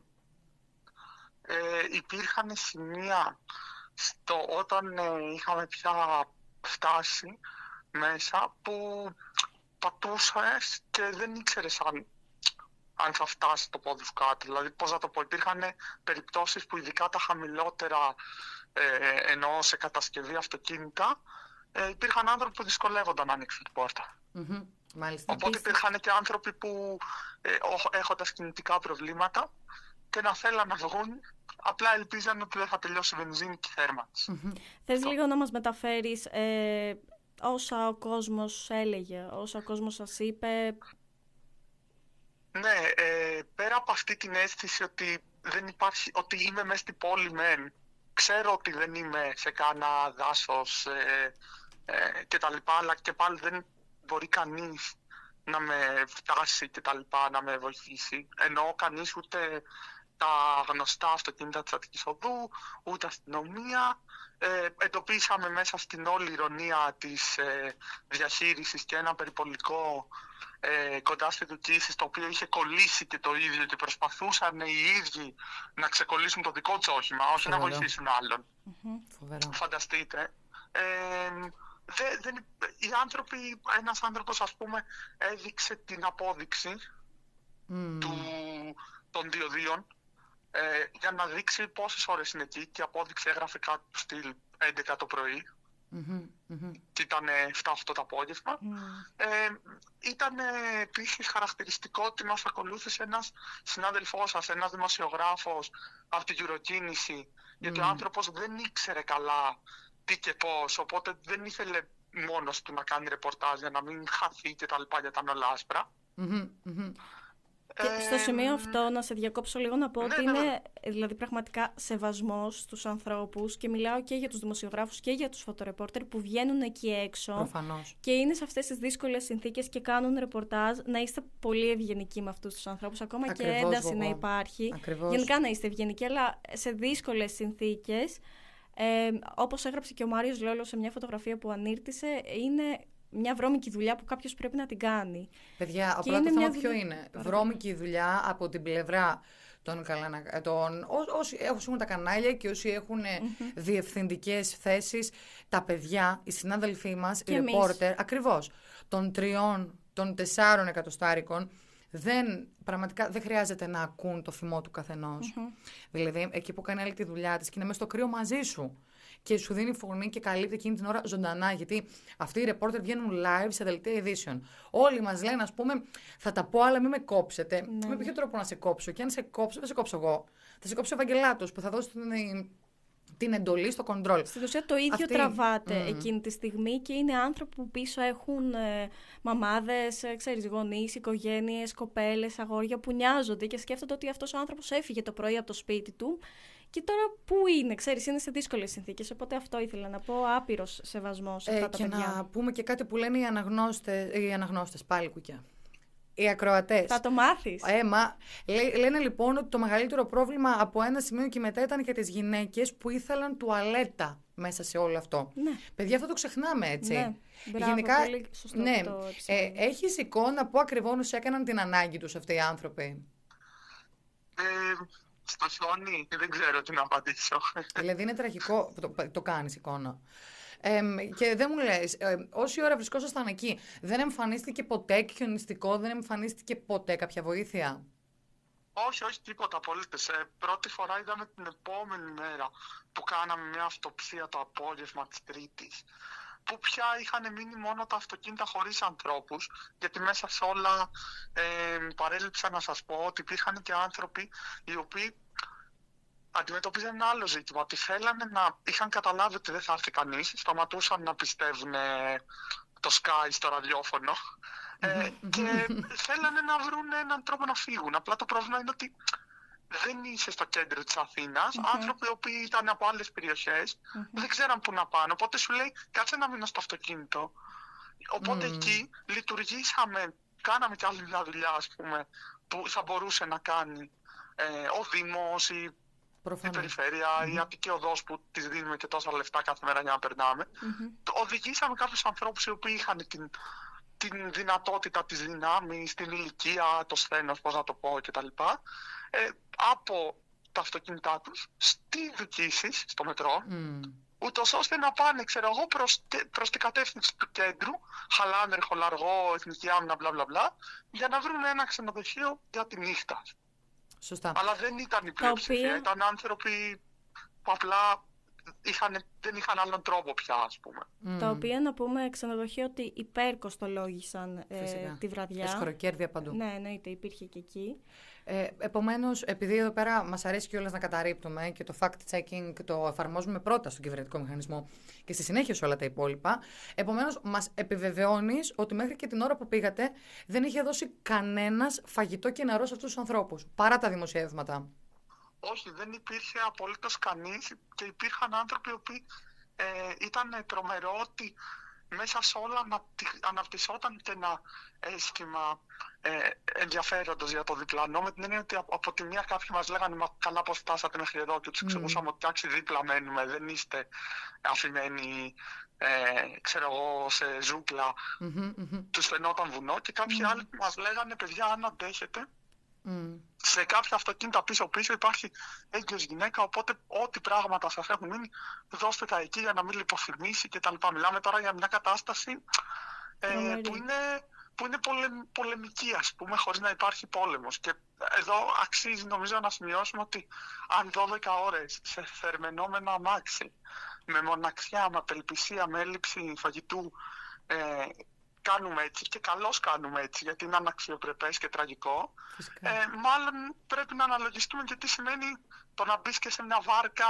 Ε, υπήρχαν σημεία στο, όταν ε, είχαμε πια φτάσει μέσα που πατούσες και δεν ήξερες αν, αν θα φτάσει το πόδι σου κάτω. Δηλαδή, πώς να το πω, υπήρχαν περιπτώσεις που ειδικά τα χαμηλότερα, ε, εννοώ σε κατασκευή αυτοκίνητα, ε, υπήρχαν άνθρωποι που δυσκολεύονταν να ανοίξουν την πόρτα. Μμμ, μάλιστα. Οπότε υπήρχαν και άνθρωποι που ε, οχ- έχοντας κινητικά προβλήματα και να θέλαν να βγουν, απλά ελπίζαν ότι δεν θα τελειώσει η βενζίνη και η θέρμανση. Μμμ. Θες λίγο να μας μεταφέρεις ε, όσα ο κόσμος έλεγε, όσα ο κόσμος σας είπε? Ναι, ε, πέρα από αυτή την αίσθηση ότι δεν υπάρχει, ότι είμαι μέσα στην πόλη μεν, ξέρω ότι δεν είμαι σε κάνα δάσος ε, ε, και τα λοιπά, αλλά και πάλι δεν μπορεί κανείς να με φτάσει και τα λοιπά, να με βοηθήσει. Ενώ κανείς ούτε τα γνωστά αυτοκίνητα της Αττικής Οδού, ούτε αστυνομία. Ε, εντοπίσαμε μέσα στην όλη ηρωνία της ε, διαχείρισης και ένα περιπολικό ε, κοντά στη Δουκίση, το οποίο είχε κολλήσει και το ίδιο και προσπαθούσαν οι ίδιοι να ξεκολλήσουν το δικό του όχημα, όχι Φοβερό. να βοηθήσουν άλλον. Φοβερό. Φανταστείτε. Ε, δε, δεν, οι άνθρωποι, ένας άνθρωπος ας πούμε έδειξε την απόδειξη Mm. του, των διοδίων ε, για να δείξει πόσες ώρες είναι εκεί, και η απόδειξη έγραφε κάτω στυλ έντεκα το πρωί. Mm-hmm, mm-hmm. Και ήταν επτά οκτώ το απόγευμα. Mm. Ε, ήταν επίσης χαρακτηριστικό ότι μας ακολούθησε ένας συνάδελφός σας, ένας δημοσιογράφος από την Eurokίνηση, γιατί Mm. ο άνθρωπος δεν ήξερε καλά τι και πώς, οπότε δεν ήθελε μόνος του να κάνει ρεπορτάζ για να μην χαθεί και τα λοιπά, για τα όλα άσπρα. Mm-hmm, mm-hmm. Και Ε, στο σημείο αυτό, να σε διακόψω λίγο, να πω ναι, ότι ναι, είναι δηλαδή πραγματικά σεβασμός στους ανθρώπους, και μιλάω και για τους δημοσιογράφους και για τους φωτορεπόρτερ που βγαίνουν εκεί έξω Προφανώς. και είναι σε αυτές τις δύσκολες συνθήκες και κάνουν ρεπορτάζ. Να είστε πολύ ευγενικοί με αυτούς τους ανθρώπους, ακόμα Ακριβώς, και ένταση Γογό. να υπάρχει. Ακριβώς. Γενικά να είστε ευγενικοί, αλλά σε δύσκολες συνθήκες, ε, όπως έγραψε και ο Μάριος Λόλος σε μια φωτογραφία που ανήρτησε, είναι μια βρώμικη δουλειά που κάποιος πρέπει να την κάνει. Παιδιά, Και απλά είναι το θέμα μια ποιο δουλειά- είναι. Παρακαλώ. Βρώμικη δουλειά από την πλευρά των, καλανα... των... ό- όσοι έχουν τα κανάλια και όσοι έχουν mm-hmm. διευθυντικές θέσεις, τα παιδιά, οι συνάδελφοί μας, Και οι εμείς. ρεπόρτερ, ακριβώς, των τριών, των τεσσάρων εκατοστάρικων, δεν, πραγματικά δεν χρειάζεται να ακούν το θυμό του καθενός. Mm-hmm. Δηλαδή, εκεί που κάνει άλλη τη δουλειά της και είναι μέσα στο κρύο μαζί σου και σου δίνει φωνή και καλύπτει εκείνη την ώρα ζωντανά. Γιατί αυτοί οι ρεπόρτερ βγαίνουν live σε δελτία ειδήσεων. Όλοι μας λένε, ας πούμε, θα τα πω, αλλά μην με κόψετε. Ναι. Με ποιο τρόπο να σε κόψω? Και αν σε κόψω, δεν σε κόψω εγώ. Θα σε κόψει ο Ευαγγελάτος που θα δώσει την, την εντολή στο κοντρόλ. Στην ουσία το ίδιο Αυτή- τραβάται Mm. εκείνη τη στιγμή, και είναι άνθρωποι που πίσω έχουν ε, μαμάδες, ε, ξέρεις, γονείς, οικογένειες, κοπέλες, αγόρια που νοιάζονται και σκέφτονται ότι αυτός ο άνθρωπος έφυγε το πρωί από το σπίτι του και τώρα πού είναι, ξέρεις, είναι σε δύσκολες συνθήκες. Οπότε αυτό ήθελα να πω, άπειρος σεβασμός σε αυτά Ε, τα και παιδιά. να πούμε και κάτι που λένε οι αναγνώστες, οι αναγνώστες πάλι κουκιά. Οι ακροατές. Θα το μάθεις. Ε, μα, λέ- λένε λοιπόν ότι το μεγαλύτερο πρόβλημα από ένα σημείο και μετά ήταν για τις γυναίκες που ήθελαν τουαλέτα μέσα σε όλο αυτό. Ναι. Παιδιά, αυτό το ξεχνάμε, έτσι. Ναι. Μπράβο, Γενικά, πολύ σωστό ναι, που το ε, επισημαίνεις. έχεις εικόνα που ακριβώς έκαναν την ανάγκη τους αυτοί οι άνθρωποι? Ε, στο χιόνι δεν ξέρω τι να απαντήσω. Δηλαδή είναι τραγικό που το, το κάνεις εικόνα. Ε, και δεν μου λες, ε, όση ώρα βρισκόσασταν εκεί, δεν εμφανίστηκε ποτέ χιονιστικό, δεν εμφανίστηκε ποτέ κάποια βοήθεια? Όχι, όχι, τίποτα απολύτως. Ε, πρώτη φορά είδαμε την επόμενη μέρα που κάναμε μια αυτοψία το απόγευμα της Τρίτης, που πια είχαν μείνει μόνο τα αυτοκίνητα χωρίς ανθρώπους, γιατί μέσα σε όλα ε, παρέλειψα να σας πω ότι υπήρχαν και άνθρωποι οι οποίοι αντιμετωπίζαν ένα άλλο ζήτημα, ότι θέλανε να, είχαν καταλάβει ότι δεν θα έρθει κανείς, σταματούσαν να πιστεύουν ε, το Sky στο ραδιόφωνο ε, και θέλανε να βρουν έναν τρόπο να φύγουν. Απλά το πρόβλημα είναι ότι δεν είσαι στο κέντρο της Αθήνας, Mm-hmm. άνθρωποι οι οποίοι ήταν από άλλες περιοχές, Mm-hmm. δεν ξέραν πού να πάνε, οπότε σου λέει κάτσε να μείνω στο αυτοκίνητο. Οπότε Mm. εκεί λειτουργήσαμε, κάναμε κι άλλη μια δουλειά, ας πούμε, που θα μπορούσε να κάνει ε, ο Δήμος, η, η Προφανώς. Περιφέρεια, Mm-hmm. η Αττική Οδός που της δίνουμε και τόσα λεφτά κάθε μέρα για να περνάμε. Mm-hmm. Το οδηγήσαμε κάποιους ανθρώπους οι οποίοι είχαν την, την δυνατότητα της δυνάμεις, την ηλικία, το σθένος, πώς να το πω κτλ. Ε, από τα αυτοκίνητά τους στη Δουκίσεις, στο μετρό, Mm. ούτως ώστε να πάνε, ξέρω εγώ, προς, τε- προς την κατεύθυνση του κέντρου, Χαλάνδρη, Χολαργό, Εθνική Άμυνα, μπλα μπλα μπλα, για να βρουν ένα ξενοδοχείο για τη νύχτα. Σωστά. Αλλά δεν ήταν η πλειοψηφία, οποία- ήταν άνθρωποι που απλά είχαν, δεν είχαν άλλον τρόπο πια, ας πούμε. Mm. Τα οποία, να πούμε, ξενοδοχεία ότι υπερκοστολόγησαν ε, Φυσικά. τη βραδιά. Εσχροκέρδια παντού. Ναι, εννοείται, υπήρχε και εκεί. Ε, επομένως, επειδή εδώ πέρα μας αρέσει κιόλας να καταρρίπτουμε και το fact-checking το εφαρμόζουμε πρώτα στον κυβερνητικό μηχανισμό και στη συνέχεια σε όλα τα υπόλοιπα, επομένως μας επιβεβαιώνεις ότι μέχρι και την ώρα που πήγατε δεν είχε δώσει κανένας φαγητό και νερό σε αυτούς τους ανθρώπους, παρά τα δημοσιεύματα. Όχι, δεν υπήρχε απολύτως κανείς και υπήρχαν άνθρωποι οι οποίοι ε, ήταν τρομερό ότι μέσα σε όλα αναπτυ- αναπτυσσόταν και ένα αίσθημα ε, ενδιαφέροντος για το διπλανό, με την έννοια ότι από, από τη μία κάποιοι μας λέγανε «Μα καλά πώς φτάσατε μέχρι εδώ» και τους εξηγούσαμε ότι «Εντάξει, δίπλα μένουμε, δεν είστε αφημένοι ε, ξέρω εγώ, σε ζούγκλα». Mm-hmm, mm-hmm. Τους φαινόταν βουνό και κάποιοι mm. άλλοι μας λέγανε «Παιδιά, αν αντέχετε, Mm. σε κάποια αυτοκίνητα πίσω-πίσω υπάρχει έγκυος γυναίκα, οπότε ό,τι πράγματα σας έχουν μείνει δώστε τα εκεί για να μην λιποθυμήσει» και τα λοιπά. Μιλάμε τώρα για μια κατάσταση ε, που είναι, που είναι πολε, πολεμική, ας πούμε, χωρίς να υπάρχει πόλεμος. Και εδώ αξίζει νομίζω να σημειώσουμε ότι αν δώδεκα ώρες σε θερμαινόμενο αμάξι, με μοναξιά, με απελπισία, με έλλειψη φαγητού, ε, κάνουμε έτσι και καλώς κάνουμε έτσι, γιατί είναι αναξιοπρεπές και τραγικό, ε, μάλλον πρέπει να αναλογιστούμε και τι σημαίνει το να μπεις και σε μια βάρκα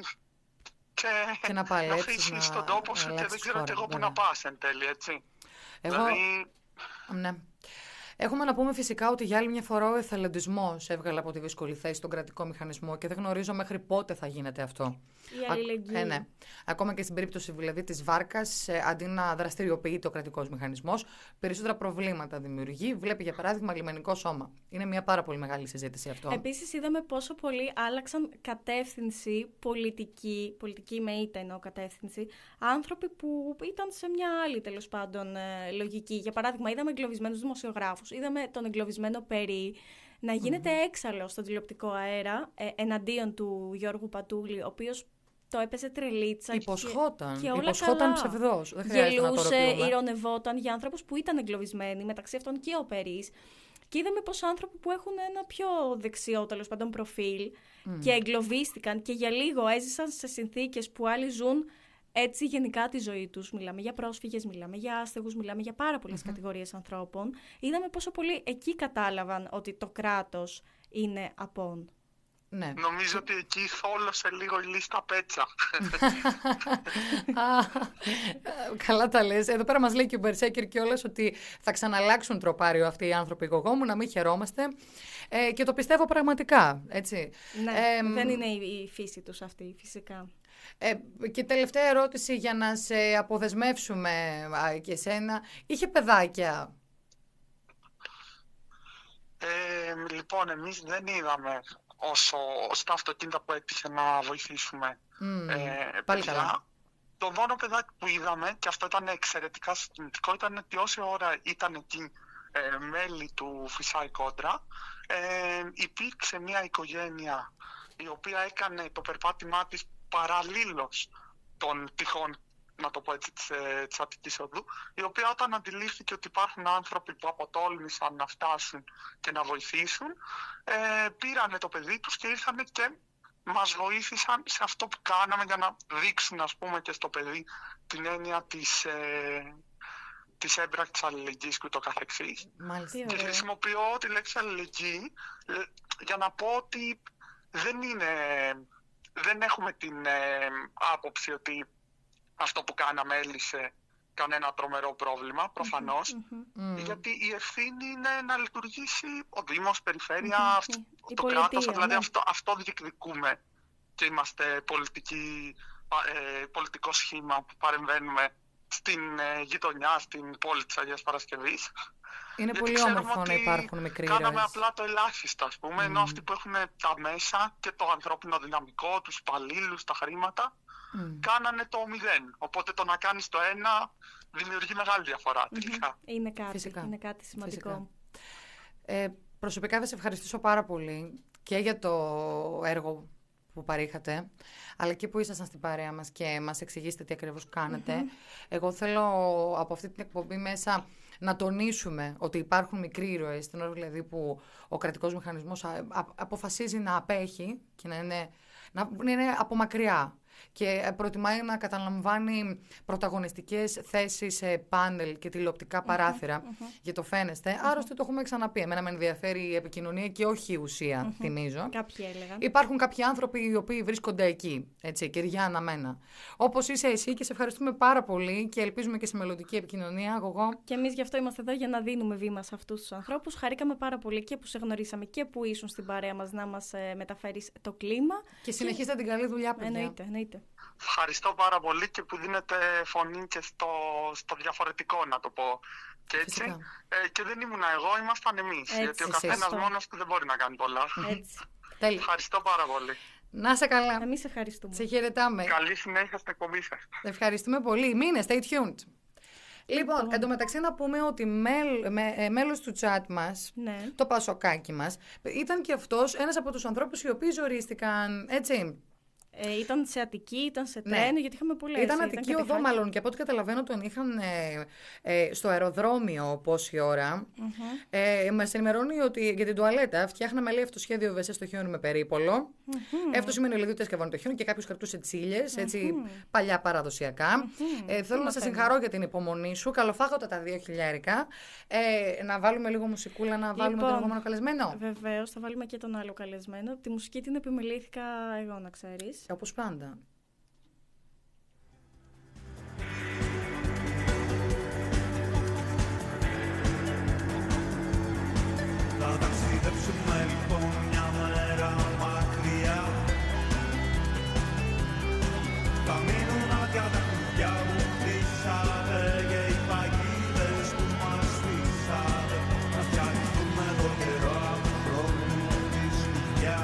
και, και να, να αφήσεις στον τόπο σου και δεν ξέρω και εγώ που να πας εν τέλει, έτσι. Εγώ... Δηλαδή... Ναι. Έχουμε να πούμε φυσικά ότι για άλλη μια φορά ο εθελοντισμός έβγαλε από τη δύσκολη θέση τον κρατικό μηχανισμό και δεν γνωρίζω μέχρι πότε θα γίνεται αυτό. Η αλληλεγγύη. Α, ε, ναι. Ακόμα και στην περίπτωση δηλαδή της βάρκας, ε, αντί να δραστηριοποιείται ο κρατικός μηχανισμός, περισσότερα προβλήματα δημιουργεί. Βλέπει για παράδειγμα λιμενικό σώμα. Είναι μια πάρα πολύ μεγάλη συζήτηση αυτό. Επίσης είδαμε πόσο πολύ άλλαξαν κατεύθυνση πολιτική, πολιτική με ήττα εννοώ κατεύθυνση, άνθρωποι που ήταν σε μια άλλη τέλος πάντων ε, λογική. Για παράδειγμα, είδαμε εγκλωβισμένους δημοσιογράφους, είδαμε τον εγκλωβισμένο Περί να γίνεται mm-hmm. έξαλλο στον τηλεοπτικό αέρα ε, εναντίον του Γιώργου Πατούλη, ο οποίος το έπαιζε τρελίτσα. Υποσχόταν. Και, και όλα Υποσχόταν ψευδός. Γελούσε, ηρωνευόταν για ανθρώπους που ήταν εγκλωβισμένοι, μεταξύ αυτών και ο Περίς. Και είδαμε πως άνθρωποι που έχουν ένα πιο δεξιό τέλος πάντων προφίλ mm. και εγκλωβίστηκαν και για λίγο έζησαν σε συνθήκες που άλλοι ζουν έτσι γενικά τη ζωή τους. Μιλάμε για πρόσφυγες, μιλάμε για άστεγους, μιλάμε για πάρα πολλές mm-hmm. κατηγορίες ανθρώπων. Είδαμε πόσο πολύ εκεί κατάλαβαν ότι το κράτος είναι απόν. Ναι. Νομίζω ότι εκεί θόλωσε λίγο η λίστα πέτσα. Καλά τα λες. Εδώ πέρα μας λέει και ο Μπερσέκερ κιόλας ότι θα ξαναλλάξουν τροπάριο αυτοί οι άνθρωποι γογόμου, να μην χαιρόμαστε. Ε, και το πιστεύω πραγματικά, έτσι. Ναι, ε, δεν είναι η φύση τους αυτή, φυσικά. Ε, και τελευταία ερώτηση για να σε αποδεσμεύσουμε α, και εσένα. Είχε παιδάκια? Ε, λοιπόν, εμείς δεν είδαμε όσο στα αυτοκίνητα που έτυχε να βοηθήσουμε Mm, ε, πάλι παιδιά. καλά. Το μόνο παιδάκι που είδαμε, και αυτό ήταν εξαιρετικά συγκινητικό, ήταν ότι όση ώρα ήταν εκεί ε, μέλη του Φυσάι Κόντρα, ε, υπήρξε μια οικογένεια η οποία έκανε το περπάτημά της παραλλήλως των τυχών, να το πω έτσι, της, της Αττικής Οδού, η οποία όταν αντιλήφθηκε ότι υπάρχουν άνθρωποι που αποτόλμησαν να φτάσουν και να βοηθήσουν, ε, πήρανε το παιδί τους και ήρθαν και μας βοήθησαν σε αυτό που κάναμε για να δείξουν, ας πούμε, και στο παιδί την έννοια της, ε, της έμπρακτης αλληλεγγύης και ούτω καθεξής. Μάλιστα. Και χρησιμοποιώ τη λέξη αλληλεγγύη ε, για να πω ότι δεν είναι, δεν έχουμε την ε, άποψη ότι αυτό που κάναμε έλυσε κανένα τρομερό πρόβλημα, προφανώς, mm-hmm. mm. γιατί η ευθύνη είναι να λειτουργήσει ο Δήμος, Περιφέρεια, mm-hmm. αυτό, η το πολιτεία, κράτος, δηλαδή ναι. αυτό, αυτό διεκδικούμε και είμαστε πολιτική, ε, πολιτικό σχήμα που παρεμβαίνουμε στην ε, γειτονιά, στην πόλη της Αγίας Παρασκευής. Είναι γιατί πολύ όμορφο να υπάρχουν μικροί ήρωες. Κάναμε απλά το ελάχιστο, ας πούμε, mm. ενώ αυτοί που έχουν τα μέσα και το ανθρώπινο δυναμικό, τους υπαλλήλους, τα χρήματα, Mm. κάνανε το μηδέν. Οπότε το να κάνεις το ένα δημιουργεί μεγάλη διαφορά τελικά. Mm-hmm. Είναι κάτι, είναι κάτι σημαντικό. Ε, προσωπικά θα σε ευχαριστήσω πάρα πολύ και για το έργο που παρήχατε, αλλά και που ήσασταν στην παρέα μας και μας εξηγήσετε τι ακριβώς κάνετε. Mm-hmm. Εγώ θέλω από αυτή την εκπομπή μέσα να τονίσουμε ότι υπάρχουν μικροί ήρωες, στην ώρα δηλαδή που ο κρατικός μηχανισμός α, α, αποφασίζει να απέχει και να είναι, να είναι από μακριά. Και προτιμάει να καταλαμβάνει πρωταγωνιστικές θέσεις σε πάνελ και τηλεοπτικά παράθυρα. Mm-hmm, mm-hmm. Για το φαίνεστε. Mm-hmm. Άρρωστοι το έχουμε ξαναπεί. Εμένα με ενδιαφέρει η επικοινωνία και όχι η ουσία, mm-hmm. θυμίζω. Κάποιοι έλεγαν. Υπάρχουν κάποιοι άνθρωποι οι οποίοι βρίσκονται εκεί. Έτσι, κεριά αναμένα. Όπως είσαι εσύ και σε ευχαριστούμε πάρα πολύ και ελπίζουμε και σε μελλοντική επικοινωνία. Εγώ. Και εμείς γι' αυτό είμαστε εδώ για να δίνουμε βήμα σε αυτούς τους ανθρώπους. Χαρήκαμε πάρα πολύ και που σε γνωρίσαμε και που ήσουν στην παρέα μας να μας ε, μεταφέρεις το κλίμα. Και συνεχίστε και... την καλή δουλειά, παιδιά. Εννοείται, εννοείται. Εννοείται. Ευχαριστώ πάρα πολύ και που δίνετε φωνή και στο, στο διαφορετικό, να το πω και έτσι. Ε, και δεν ήμουν εγώ, ήμασταν εμείς. Έτσι, γιατί ο καθένας μόνος του δεν μπορεί να κάνει πολλά. Έτσι. Ευχαριστώ πάρα πολύ. Να σε καλά. Εμείς ευχαριστούμε. Σε χαιρετάμε. Καλή συνέχεια στην εκπομπή σας. Ευχαριστούμε πολύ. Μείνε, stay tuned. Λοιπόν, εντωμεταξύ να πούμε ότι μέλ, με, ε, μέλος του chat μας, ναι. το Πασοκάκι μας, ήταν και αυτός ένας από τους ανθρώπους οι οποίοι ζορίστηκαν, έτσι. Ε, ήταν σε Αττική, ήταν σε τρένο, ναι. γιατί είχαμε πολλές. Ήταν Αττική οδό, μάλλον, και από ό,τι καταλαβαίνω τον είχαν ε, ε, στο αεροδρόμιο πόση ώρα. Mm-hmm. Ε, μας ενημερώνει ότι για την τουαλέτα φτιάχναμε, λέει, αυτοσχέδιο βεσέ στο χιόνι με περίπολο. Mm-hmm. Αυτό σημαίνει δηλαδή ότι έσκαβαν το χιόνι και κάποιος κρατούσε τσίλιες, έτσι mm-hmm. παλιά παραδοσιακά. Mm-hmm. Ε, θέλω να σας συγχαρώ για την υπομονή σου. Καλοφάγωτα τα δύο χιλιάρικα. Ε, να βάλουμε λίγο μουσικούλα, να βάλουμε λοιπόν, τον επόμενο καλεσμένο. Βεβαίως, θα βάλουμε και τον άλλο καλεσμένο. Τη μουσική την επιμελήθηκα εγώ, να ξέρεις. Όπως πάντα. Θα ταξιδέψουμε λοιπόν μια μέρα μακριά. Θα μείνουν άδεια τα κουμπιά που χτίσατε και οι παγίδες που μας στήσατε. Θα φτιαχτούμε το καιρό από χρόνου τη σκουπιά.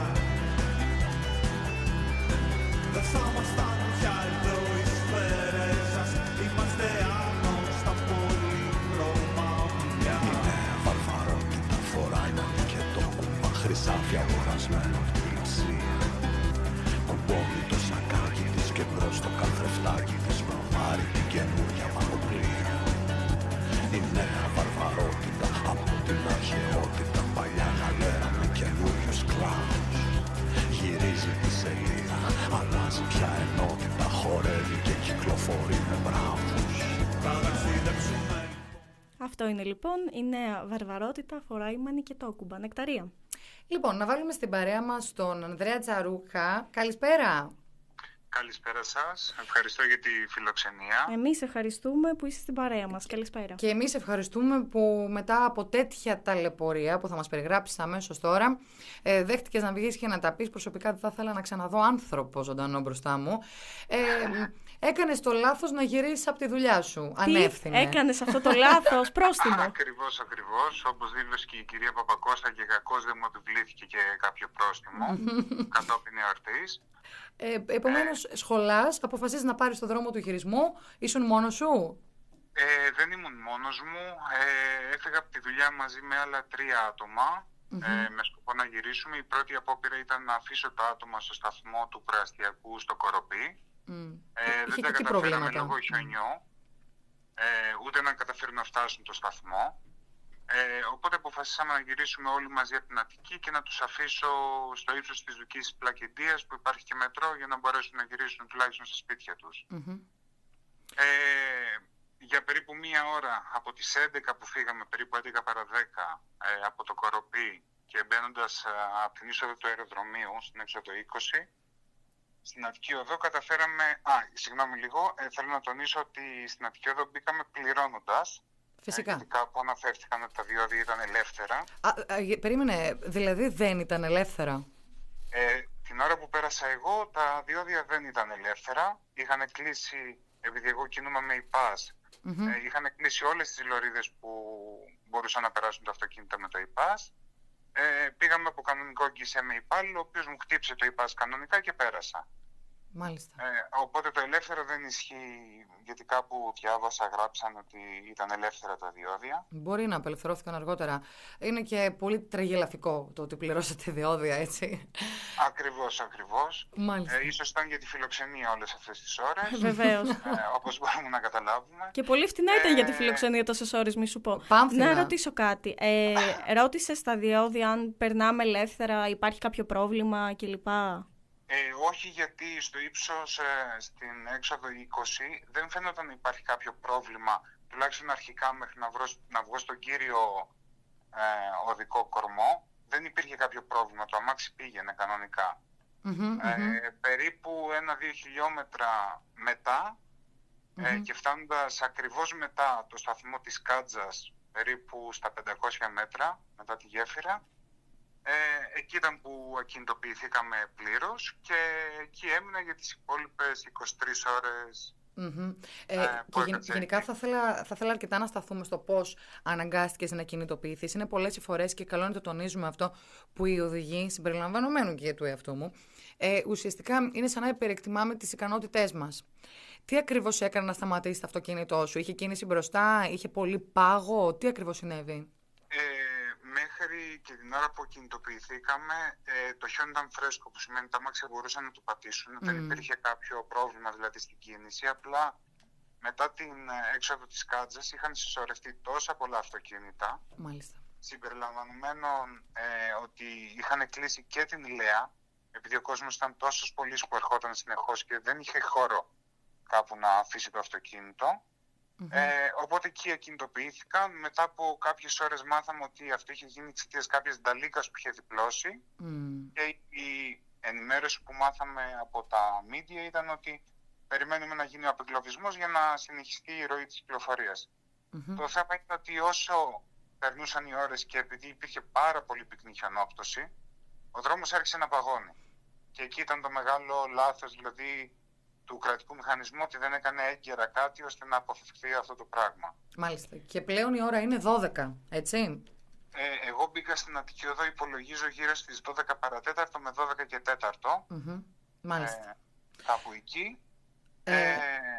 Δεν θα μας φτάνουν πια εδώ οι σφαίρες σας. Είμαστε άγνωστα πολύχρωμα πουλιά. Η νέα βαρβαρότητα φοράει μόνο και το κουμπά χρυσάφια αγορασμένο από την Ασία. Κουμπώνει το σακάκι της και μπρος το καθρεφτάκι της προβάρει την καινούρια μαγοπλία. Η νέα βαρβαρότητα από την αρχαιότητα, παλιά γαλέρα με καινούριους κλάδους. Γυρίζει τη σελίδα, αλλάζει πια ενότητα, χορεύει και κυκλοφορεί με μπράβους. Θα ταξιδέψουμε. Αυτό είναι λοιπόν η νέα βαρβαρότητα, φοράει μανικετόκουμπα. Νεκταρία. Λοιπόν, να βάλουμε στην παρέα μας τον Ανδρέα Τσαρούχα. Καλησπέρα. Καλησπέρα σας. Ευχαριστώ για τη φιλοξενία. Εμείς ευχαριστούμε που είσαι στην παρέα μας. Καλησπέρα. Και εμείς ευχαριστούμε που μετά από τέτοια ταλαιπωρία που θα μας περιγράψεις αμέσως τώρα, ε, δέχτηκες να βγεις και να τα πεις. Προσωπικά δεν θα ήθελα να ξαναδώ άνθρωπο ζωντανό μπροστά μου. Ε, έκανες το λάθος να γυρίσεις από τη δουλειά σου. Ανεύθυνε. Έκανες αυτό το λάθος, πρόστιμο. Ακριβώς, ακριβώς. Όπως δήλωσε και η κυρία Παπακώστα, και κακώς δεν μου επιβλήθηκε και κάποιο πρόστιμο κατόπιν εορτής. Ε, επομένως, ε, σχολάς, αποφασίζεις να πάρεις το δρόμο του χειρισμού. Ήσουν μόνος σου? Ε, δεν ήμουν μόνος μου. Ε, έφυγα από τη δουλειά μαζί με άλλα τρία άτομα, mm-hmm. ε, με σκοπό να γυρίσουμε. Η πρώτη απόπειρα ήταν να αφήσω τα άτομα στο σταθμό του προαστιακού στο Κοροπή. Mm. Ε, δεν τα καταφέραμε λόγω χιονιού, ε, ούτε να καταφέρουν να φτάσουν το σταθμό. Ε, οπότε αποφασίσαμε να γυρίσουμε όλοι μαζί από την Αττική και να τους αφήσω στο ύψος της Δουκής Πλακεντίας, που υπάρχει και μετρό, για να μπορέσουν να γυρίσουν τουλάχιστον στα σπίτια τους. Mm-hmm. Ε, για περίπου μία ώρα από τις έντεκα που φύγαμε, περίπου έντεκα παρά δέκα, ε, από το Κοροπή και μπαίνοντας ε, από την είσοδο του αεροδρομίου στην έξοδο είκοσι, στην Αττική Οδό καταφέραμε... Α, συγγνώμη λίγο, ε, θέλω να τονίσω ότι στην Αττική Οδό μπήκαμε πληρώνοντας. Φυσικά. Γιατί κάπου αναφέρθηκαν ότι τα διόδια ήταν ελεύθερα. Α, α, περίμενε, δηλαδή δεν ήταν ελεύθερα? Ε, την ώρα που πέρασα εγώ, τα διόδια δεν ήταν ελεύθερα. Είχαν κλείσει, επειδή εγώ κινούμαι με ΙΠΑΣ, mm-hmm. ε, είχαν κλείσει όλες τις λωρίδες που μπορούσαν να περάσουν τα αυτοκίνητα με το ΙΠΑΣ. Ε, πήγαμε από κανονικό γκισέ με υπάλληλο, ο οποίος μου χτύπησε το ΙΠΑΣ κανονικά και πέρασα. Μάλιστα. Ε, οπότε το ελεύθερο δεν ισχύει, γιατί κάπου διάβασα, γράψαν ότι ήταν ελεύθερα τα διόδια. Μπορεί να απελευθερώθηκαν αργότερα. Είναι και πολύ τραγελαφικό το ότι πληρώσατε διόδια, έτσι. Ακριβώς, ακριβώς. Μάλιστα. Ε, ίσως ήταν για τη φιλοξενία όλες αυτές τις ώρες. Βεβαίως. Ε, όπως μπορούμε να καταλάβουμε. Και πολύ φτηνά ήταν ε... για τη φιλοξενία τόσες ώρες, μη σου πω. Πάμφθηνα. Να ρωτήσω κάτι. Ε, ρώτησες στα διόδια αν περνάμε ελεύθερα, υπάρχει κάποιο πρόβλημα κλπ. Ε, όχι, γιατί στο ύψος, ε, στην έξοδο είκοσι, δεν φαίνονταν να υπάρχει κάποιο πρόβλημα, τουλάχιστον αρχικά μέχρι να, βρω, να βγω στον κύριο ε, οδικό κορμό. Δεν υπήρχε κάποιο πρόβλημα, το αμάξι πήγαινε κανονικά. Mm-hmm, ε, mm-hmm. Περίπου ένα-δύο χιλιόμετρα μετά mm-hmm. ε, και φτάνοντας ακριβώς μετά το σταθμό της Κάτζας, περίπου στα πεντακόσια μέτρα μετά τη γέφυρα, Ε, εκεί ήταν που ακινητοποιηθήκαμε πλήρως και εκεί έμεινα για τις υπόλοιπες είκοσι τρεις ώρες. Mm-hmm. Ε, Ε, και γεν, γενικά θα ήθελα, θα ήθελα αρκετά να σταθούμε στο πώς αναγκάστηκες να κινητοποιηθείς. Είναι πολλές οι φορές και καλό είναι να το τονίζουμε αυτό που οι οδηγοί, συμπεριλαμβανομένου και του εαυτού μου, ε, ουσιαστικά είναι σαν να υπερεκτιμάμε τις ικανότητές μας. Τι ακριβώς έκανε να σταματήσεις το αυτοκίνητό σου? Είχε κίνηση μπροστά, είχε πολύ πάγο, τι ακριβώς συνέβη? Ε, μέχρι και την ώρα που κινητοποιηθήκαμε, ε, το χιόνι ήταν φρέσκο, που σημαίνει ότι τα αμάξια μπορούσαν να το πατήσουν. Mm. Δεν υπήρχε κάποιο πρόβλημα δηλαδή στην κίνηση. Απλά μετά την έξοδο της Κάτζας είχαν συσσωρευτεί τόσα πολλά αυτοκίνητα. Μάλιστα. Συμπεριλαμβανομένων ε, ότι είχαν κλείσει και την Λέα, επειδή ο κόσμος ήταν τόσος πολύς που ερχόταν συνεχώς και δεν είχε χώρο κάπου να αφήσει το αυτοκίνητο. Mm-hmm. Ε, οπότε εκεί ακινητοποιήθηκαν. Μετά από κάποιες ώρες μάθαμε ότι αυτό είχε γίνει εξαιτίας κάποιας νταλίκας που είχε διπλώσει. Mm. Και η ενημέρωση που μάθαμε από τα media ήταν ότι περιμένουμε να γίνει ο απεγκλωβισμός για να συνεχιστεί η ροή της κυκλοφορίας. Mm-hmm. Το θέμα είναι ότι όσο περνούσαν οι ώρες και επειδή υπήρχε πάρα πολύ πυκνή χιονόπτωση, ο δρόμος άρχισε να παγώνει. Και εκεί ήταν το μεγάλο λάθος, δηλαδή του κρατικού μηχανισμού, ότι δεν έκανε έγκαιρα κάτι ώστε να αποφευχθεί αυτό το πράγμα. Μάλιστα. Και πλέον η ώρα είναι δώδεκα, έτσι? Ε, εγώ μπήκα στην Αττική Οδό, υπολογίζω γύρω στις δώδεκα παρατέταρτο με δώδεκα και τέταρτο. Mm-hmm. Μάλιστα. Ε, κάπου εκεί. Ε, ε,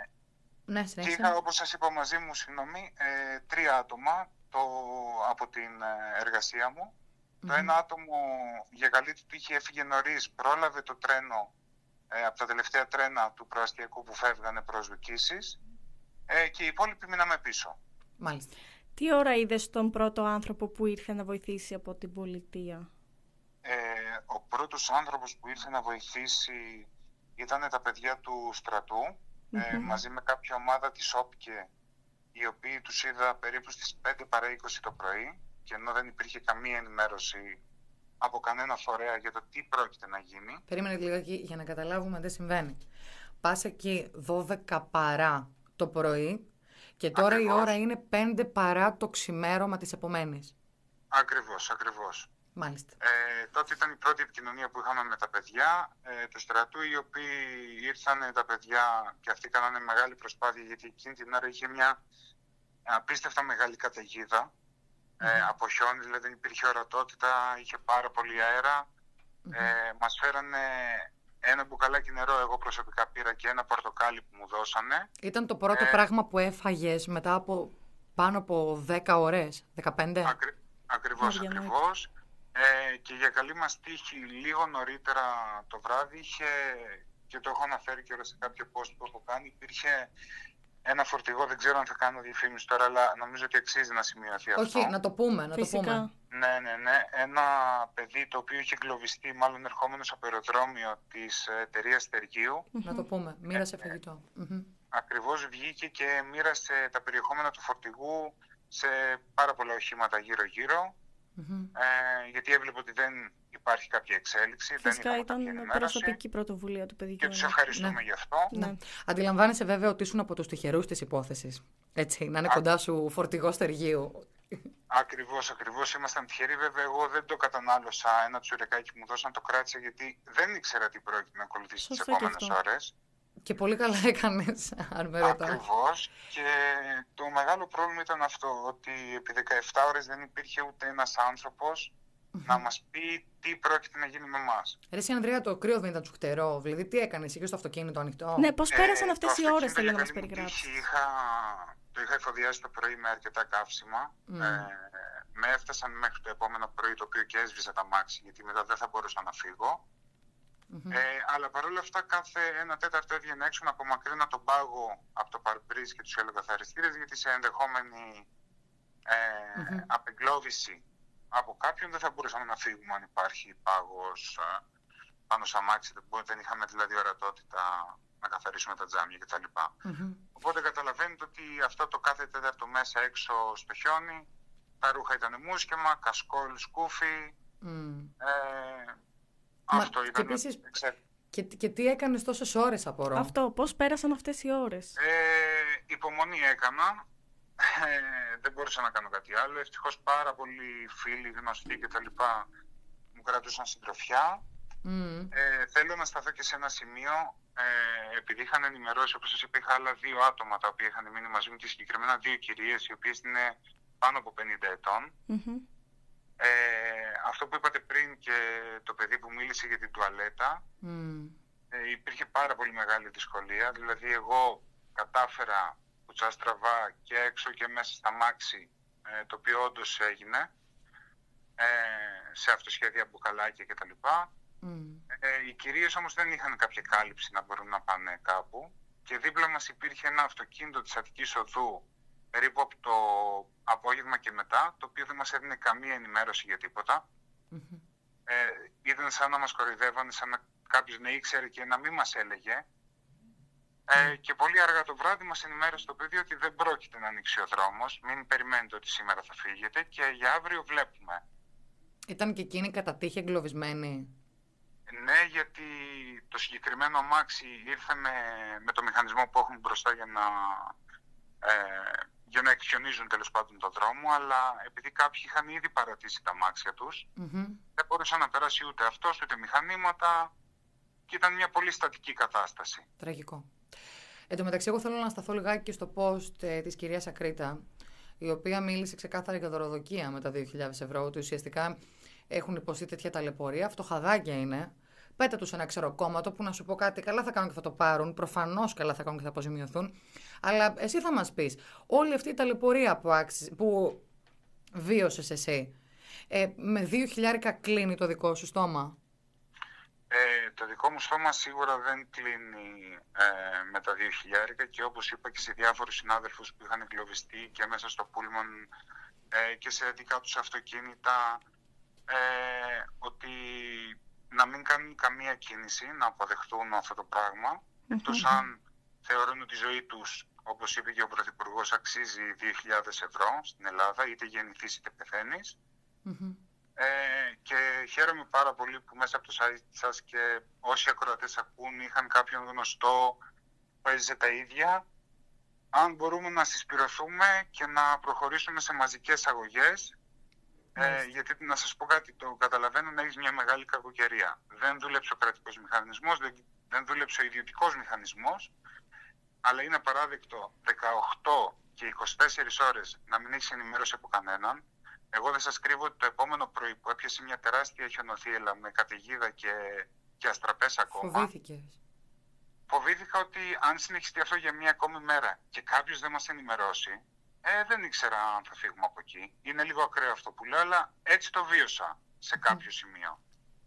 ναι, και είχα, όπως σας είπα μαζί μου, συγγνώμη, ε, τρία άτομα το, από την εργασία μου. Mm-hmm. Το ένα άτομο για καλή του τύχη έφυγε νωρίς, πρόλαβε το τρένο ε, από τα τελευταία τρένα του προαστιακού που φεύγανε προς Λουκίσης, ε, και οι υπόλοιποι μείναμε πίσω. Μάλιστα. Τι ώρα είδες τον πρώτο άνθρωπο που ήρθε να βοηθήσει από την πολιτεία? Ε, ο πρώτος άνθρωπος που ήρθε να βοηθήσει ήταν τα παιδιά του στρατού, mm-hmm. ε, μαζί με κάποια ομάδα της ΟΠΚΕ, οι οποίοι τους είδα περίπου στις πέντε παρά είκοσι το πρωί, και ενώ δεν υπήρχε καμία ενημέρωση από κανένα φορέα για το τι πρόκειται να γίνει. Περίμενε λιγάκι για να καταλάβουμε τι συμβαίνει. Πας εκεί δώδεκα παρά το πρωί και τώρα ακριβώς. Η ώρα είναι πέντε παρά το ξημέρωμα της επομένης. Ακριβώς, ακριβώς. Μάλιστα. Ε, τότε ήταν η πρώτη επικοινωνία που είχαμε με τα παιδιά ε, του στρατού, οι οποίοι ήρθαν τα παιδιά και αυτοί κάνανε μεγάλη προσπάθεια, γιατί εκείνη την ώρα είχε μια απίστευτα μεγάλη καταιγίδα. Mm-hmm. Ε, από χιόνι, δηλαδή δεν υπήρχε ορατότητα, είχε πάρα πολύ αέρα. Mm-hmm. Ε, μας φέρανε ένα μπουκαλάκι νερό, εγώ προσωπικά πήρα, και ένα πορτοκάλι που μου δώσανε. Ήταν το πρώτο ε, πράγμα που έφαγες μετά από πάνω από δέκα ώρες, δεκαπέντε? Ακρι, ακριβώς, mm-hmm. ακριβώς. Ε, και για καλή μας τύχη, λίγο νωρίτερα το βράδυ είχε, και το έχω αναφέρει και σε κάποιο post που έχω κάνει, υπήρχε ένα φορτηγό, δεν ξέρω αν θα κάνω διαφήμιση τώρα, αλλά νομίζω ότι αξίζει να σημειωθεί αυτό. Όχι, να το πούμε, να Φυσικά. το πούμε. Ναι, ναι, ναι. Ένα παιδί το οποίο είχε εγκλωβιστεί, μάλλον ερχόμενος από αεροδρόμιο της εταιρείας Στεργίου. Mm-hmm. Να το πούμε, μοίρασε φαγητό. Mm-hmm. Ακριβώς, βγήκε και μοίρασε τα περιεχόμενα του φορτηγού σε πάρα πολλά οχήματα γύρω-γύρω. Mm-hmm. Ε, γιατί έβλεπε ότι δεν υπάρχει κάποια εξέλιξη. Φυσικά δεν ήταν προσωπική πρωτοβουλία του παιδιού. Και τους ευχαριστούμε ναι. γι' αυτό. Ναι. Ναι. Αντιλαμβάνεσαι βέβαια ότι ήσουν από τους τυχερούς της υπόθεσης. Έτσι, να είναι Α... κοντά σου φορτηγό Στεργίου. Ακριβώς, ακριβώς. Ήμασταν τυχεροί. Βέβαια, εγώ δεν το κατανάλωσα. Ένα τσουρεκάκι που μου δώσαν, το κράτησα, γιατί δεν ήξερα τι πρόκειται να ακολουθήσει τις επόμενες ώρες. Και πολύ καλά έκανες, αν με ρωτάς. Ακριβώς. Και το μεγάλο πρόβλημα ήταν αυτό, ότι επί δεκαεπτά ώρες δεν υπήρχε ούτε ένας άνθρωπος mm-hmm. να μας πει τι πρόκειται να γίνει με εμάς. Ρε εσύ Ανδρέα, το κρύο δεν ήταν τσουχτερό? Δηλαδή τι έκανες, είχες το αυτοκίνητο ανοιχτό? Ναι, πώς πέρασαν ε, αυτές οι ώρες, θέλω να μας περιγράψεις. Είχα, το είχα εφοδιάσει το πρωί με αρκετά καύσιμα. Mm. Ε, με έφτασαν μέχρι το επόμενο πρωί, το οποίο και έσβησα τα μάξι, γιατί μετά δεν θα μπορούσα να φύγω. Mm-hmm. Ε, αλλά παρόλα αυτά, κάθε ένα τέταρτο έβγαινε έξω να απομακρύνω τον πάγο από το παρμπρίζ και τους ελαιοκαθαριστήρες, γιατί σε ενδεχόμενη ε, mm-hmm. απεγκλώβηση από κάποιον δεν θα μπορούσαμε να φύγουμε αν υπάρχει πάγος ε, πάνω στα μάξι. Δεν είχαμε δηλαδή ορατότητα να καθαρίσουμε τα τζάμια κτλ. Mm-hmm. Οπότε καταλαβαίνετε ότι αυτό το κάθε τέταρτο μέσα έξω στο χιόνι, τα ρούχα ήταν μουσκεμα, κασκόλ, σκούφι. Mm. Ε, Μα, αυτό ήταν. Και, επίσης, και, και τι έκανες τόσες ώρες, απορώ? Αυτό, πώς πέρασαν αυτές οι ώρες? Ε, υπομονή έκανα. Ε, δεν μπορούσα να κάνω κάτι άλλο. Ευτυχώς πάρα πολλοί φίλοι, γνωστοί κτλ. Μου κρατούσαν συντροφιά. Mm. Ε, θέλω να σταθώ και σε ένα σημείο, ε, επειδή είχαν ενημερώσει, όπως σας είπα, είχα άλλα δύο άτομα τα οποία είχαν μείνει μαζί μου και συγκεκριμένα δύο κυρίες, οι οποίες είναι πάνω από πενήντα ετών. Mm-hmm. Ε, αυτό που είπατε πριν και το παιδί που μίλησε για την τουαλέτα, Mm. ε, υπήρχε πάρα πολύ μεγάλη δυσκολία. Δηλαδή εγώ κατάφερα κουτσά στραβά και έξω και μέσα στα μάξι, ε, το οποίο όντως έγινε, ε, σε αυτοσχέδια μπουκαλάκια κτλ. Mm. Ε, οι κυρίες όμως δεν είχαν κάποια κάλυψη να μπορούν να πάνε κάπου και δίπλα μας υπήρχε ένα αυτοκίνητο της Αττικής Οδού περίπου από το απόγευμα και μετά, το οποίο δεν μας έδινε καμία ενημέρωση για τίποτα. Mm-hmm. Ε, ήταν σαν να μας κοροϊδεύανε, σαν να κάποιος να ήξερε και να μην μας έλεγε. Ε, mm. Και πολύ αργά το βράδυ μας ενημέρωσε το παιδί ότι δεν πρόκειται να ανοίξει ο δρόμος, μην περιμένετε ότι σήμερα θα φύγετε και για αύριο βλέπουμε. Ήταν και εκείνη κατά τύχη εγκλωβισμένη. Ναι, γιατί το συγκεκριμένο αμάξι ήρθε με, με το μηχανισμό που έχουν μπροστά για να, ε, για να εκχιονίζουν τέλος πάντων το δρόμο, αλλά επειδή κάποιοι είχαν ήδη παρατήσει τα αμάξια τους, Mm-hmm. δεν μπορούσε να περάσει ούτε αυτός ούτε μηχανήματα και ήταν μια πολύ στατική κατάσταση. Τραγικό. Εν τω μεταξύ, εγώ θέλω να σταθώ λιγάκι και στο post ε, της κυρίας Ακρίτα, η οποία μίλησε ξεκάθαρα για δωροδοκία με τα δύο χιλιάδες ευρώ, ότι ουσιαστικά έχουν υποστεί τέτοια ταλαιπωρία, φτωχαδάκια είναι. Πέτα τους ένα ξεροκόμματο που να σου πω κάτι, καλά θα κάνουν και θα το πάρουν, προφανώς καλά θα κάνουν και θα αποζημιωθούν. Αλλά εσύ θα μας πεις, όλη αυτή η ταλαιπωρία που, άξι, που βίωσες εσύ, ε, με δύο χιλιάρικα κλείνει το δικό σου στόμα? Ε, το δικό μου στόμα σίγουρα δεν κλείνει ε, με τα δύο χιλιάρικα και όπως είπα και σε διάφορους συνάδελφους που είχαν εγκλωβιστεί και μέσα στο πούλμαν ε, και σε δικά τους αυτοκίνητα, ε, ότι να μην κάνουν καμία κίνηση, να αποδεχτούν αυτό το πράγμα, mm-hmm. εκτός αν θεωρούν ότι η ζωή τους, όπως είπε και ο Πρωθυπουργός, αξίζει δύο χιλιάδες ευρώ στην Ελλάδα, είτε γεννηθείς είτε πεθαίνεις. Mm-hmm. Ε, και χαίρομαι πάρα πολύ που μέσα από το site σας και όσοι ακροατές ακούν είχαν κάποιον γνωστό που έζησε τα ίδια. Αν μπορούμε να συσπηρωθούμε και να προχωρήσουμε σε μαζικές αγωγές, ε, γιατί να σας πω κάτι, το καταλαβαίνω να έχεις μια μεγάλη κακοκαιρία. Δεν δούλεψε ο κρατικός μηχανισμός, δεν, δεν δούλεψε ο ιδιωτικός μηχανισμός, αλλά είναι απαράδεκτο δεκαοκτώ και είκοσι τέσσερις ώρες να μην έχεις ενημέρωση από κανέναν. Εγώ δεν σας κρύβω ότι το επόμενο πρωί που έπιασε μια τεράστια χιονοθύελλα με καταιγίδα και, και αστραπές ακόμα. Φοβήθηκες? Φοβήθηκα ότι αν συνεχιστεί αυτό για μια ακόμη μέρα και κάποιος δεν μας ενημερώσει, ε, δεν ήξερα αν θα φύγουμε από εκεί. Είναι λίγο ακραίο αυτό που λέω, αλλά έτσι το βίωσα σε κάποιο σημείο.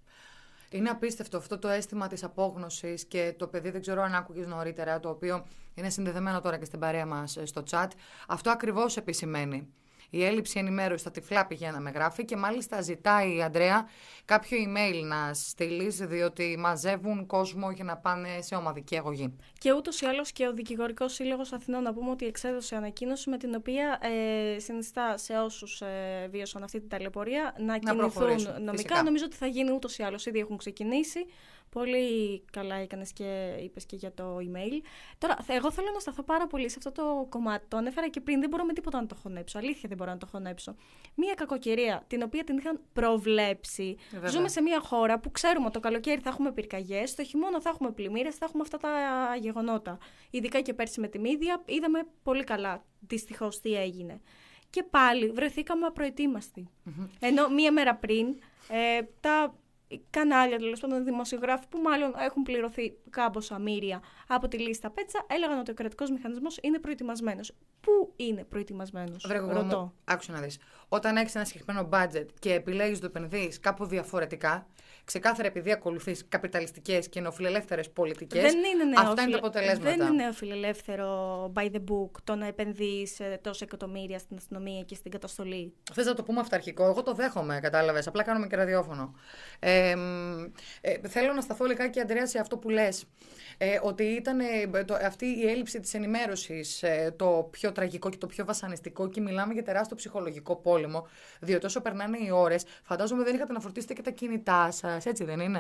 Είναι απίστευτο αυτό το αίσθημα της απόγνωσης και το παιδί, δεν ξέρω αν άκουγες νωρίτερα, το οποίο είναι συνδεδεμένο τώρα και στην παρέα μας στο chat. Αυτό ακριβώς επισημαίνει. Η έλλειψη ενημέρωση στα τυφλά πηγαίναμε, γράφει, και μάλιστα ζητάει η Αντρέα κάποιο email να στείλεις, διότι μαζεύουν κόσμο για να πάνε σε ομαδική αγωγή. Και ούτως ή άλλως και ο Δικηγορικός Σύλλογος Αθηνών, να πούμε ότι εξέδωσε ανακοίνωση με την οποία ε, συνιστά σε όσους ε, βίωσαν αυτή την ταλαιπωρία να, να κινηθούν νομικά. Φυσικά. Νομίζω ότι θα γίνει ούτως ή άλλως, ήδη έχουν ξεκινήσει. Πολύ καλά έκανες και είπες και για το email. Τώρα, εγώ θέλω να σταθώ πάρα πολύ σε αυτό το κομμάτι. Το ανέφερα και πριν, δεν μπορώ με τίποτα να το χωνέψω. Αλήθεια, δεν μπορώ να το χωνέψω. Μία κακοκαιρία, την οποία την είχαν προβλέψει. Βέβαια. Ζούμε σε μια χώρα που ξέρουμε ότι το καλοκαίρι θα έχουμε πυρκαγιές, το χειμώνα θα έχουμε πλημμύρες, θα έχουμε αυτά τα γεγονότα. Ειδικά και πέρσι με τη Μύδια, είδαμε πολύ καλά δυστυχώς τι έγινε. Και πάλι βρεθήκαμε απροετοίμαστοι. Mm-hmm. Ενώ μία μέρα πριν, ε, τα κανάλια τέλος πάντων δημοσιογράφοι που μάλλον έχουν πληρωθεί κάμποσα μοίρια από τη λίστα Πέτσα έλεγαν ότι ο κρατικός μηχανισμός είναι προετοιμασμένος. Πού είναι προετοιμασμένος? Ρωτώ. Άκουσα να δεις. Όταν έχεις ένα συγκεκριμένο budget και επιλέγεις να το επενδύεις κάπου διαφορετικά, ξεκάθαρα επειδή ακολουθείς καπιταλιστικές και νεοφιλελεύθερες πολιτικές, δεν είναι νεοφιλε... αυτά είναι τα αποτελέσματα. Δεν είναι νεοφιλελεύθερο by the book το να επενδύεις τόσα εκατομμύρια στην αστυνομία και στην καταστολή. Θες να το πούμε αυταρχικό? Εγώ το δέχομαι, κατάλαβες. Απλά κάνουμε και ραδιόφωνο. Ε, ε, θέλω να σταθώ λιγάκι, Αντρέα, σε αυτό που λες. Ε, ότι ήταν ε, το, αυτή η έλλειψη της ενημέρωσης ε, το πιο τραγικό και το πιο βασανιστικό, και μιλάμε για τεράστιο ψυχολογικό πόλεμο, διότι όσο περνάνε οι ώρες, φαντάζομαι δεν είχατε να φορτίσετε και τα κινητά σας, έτσι δεν είναι?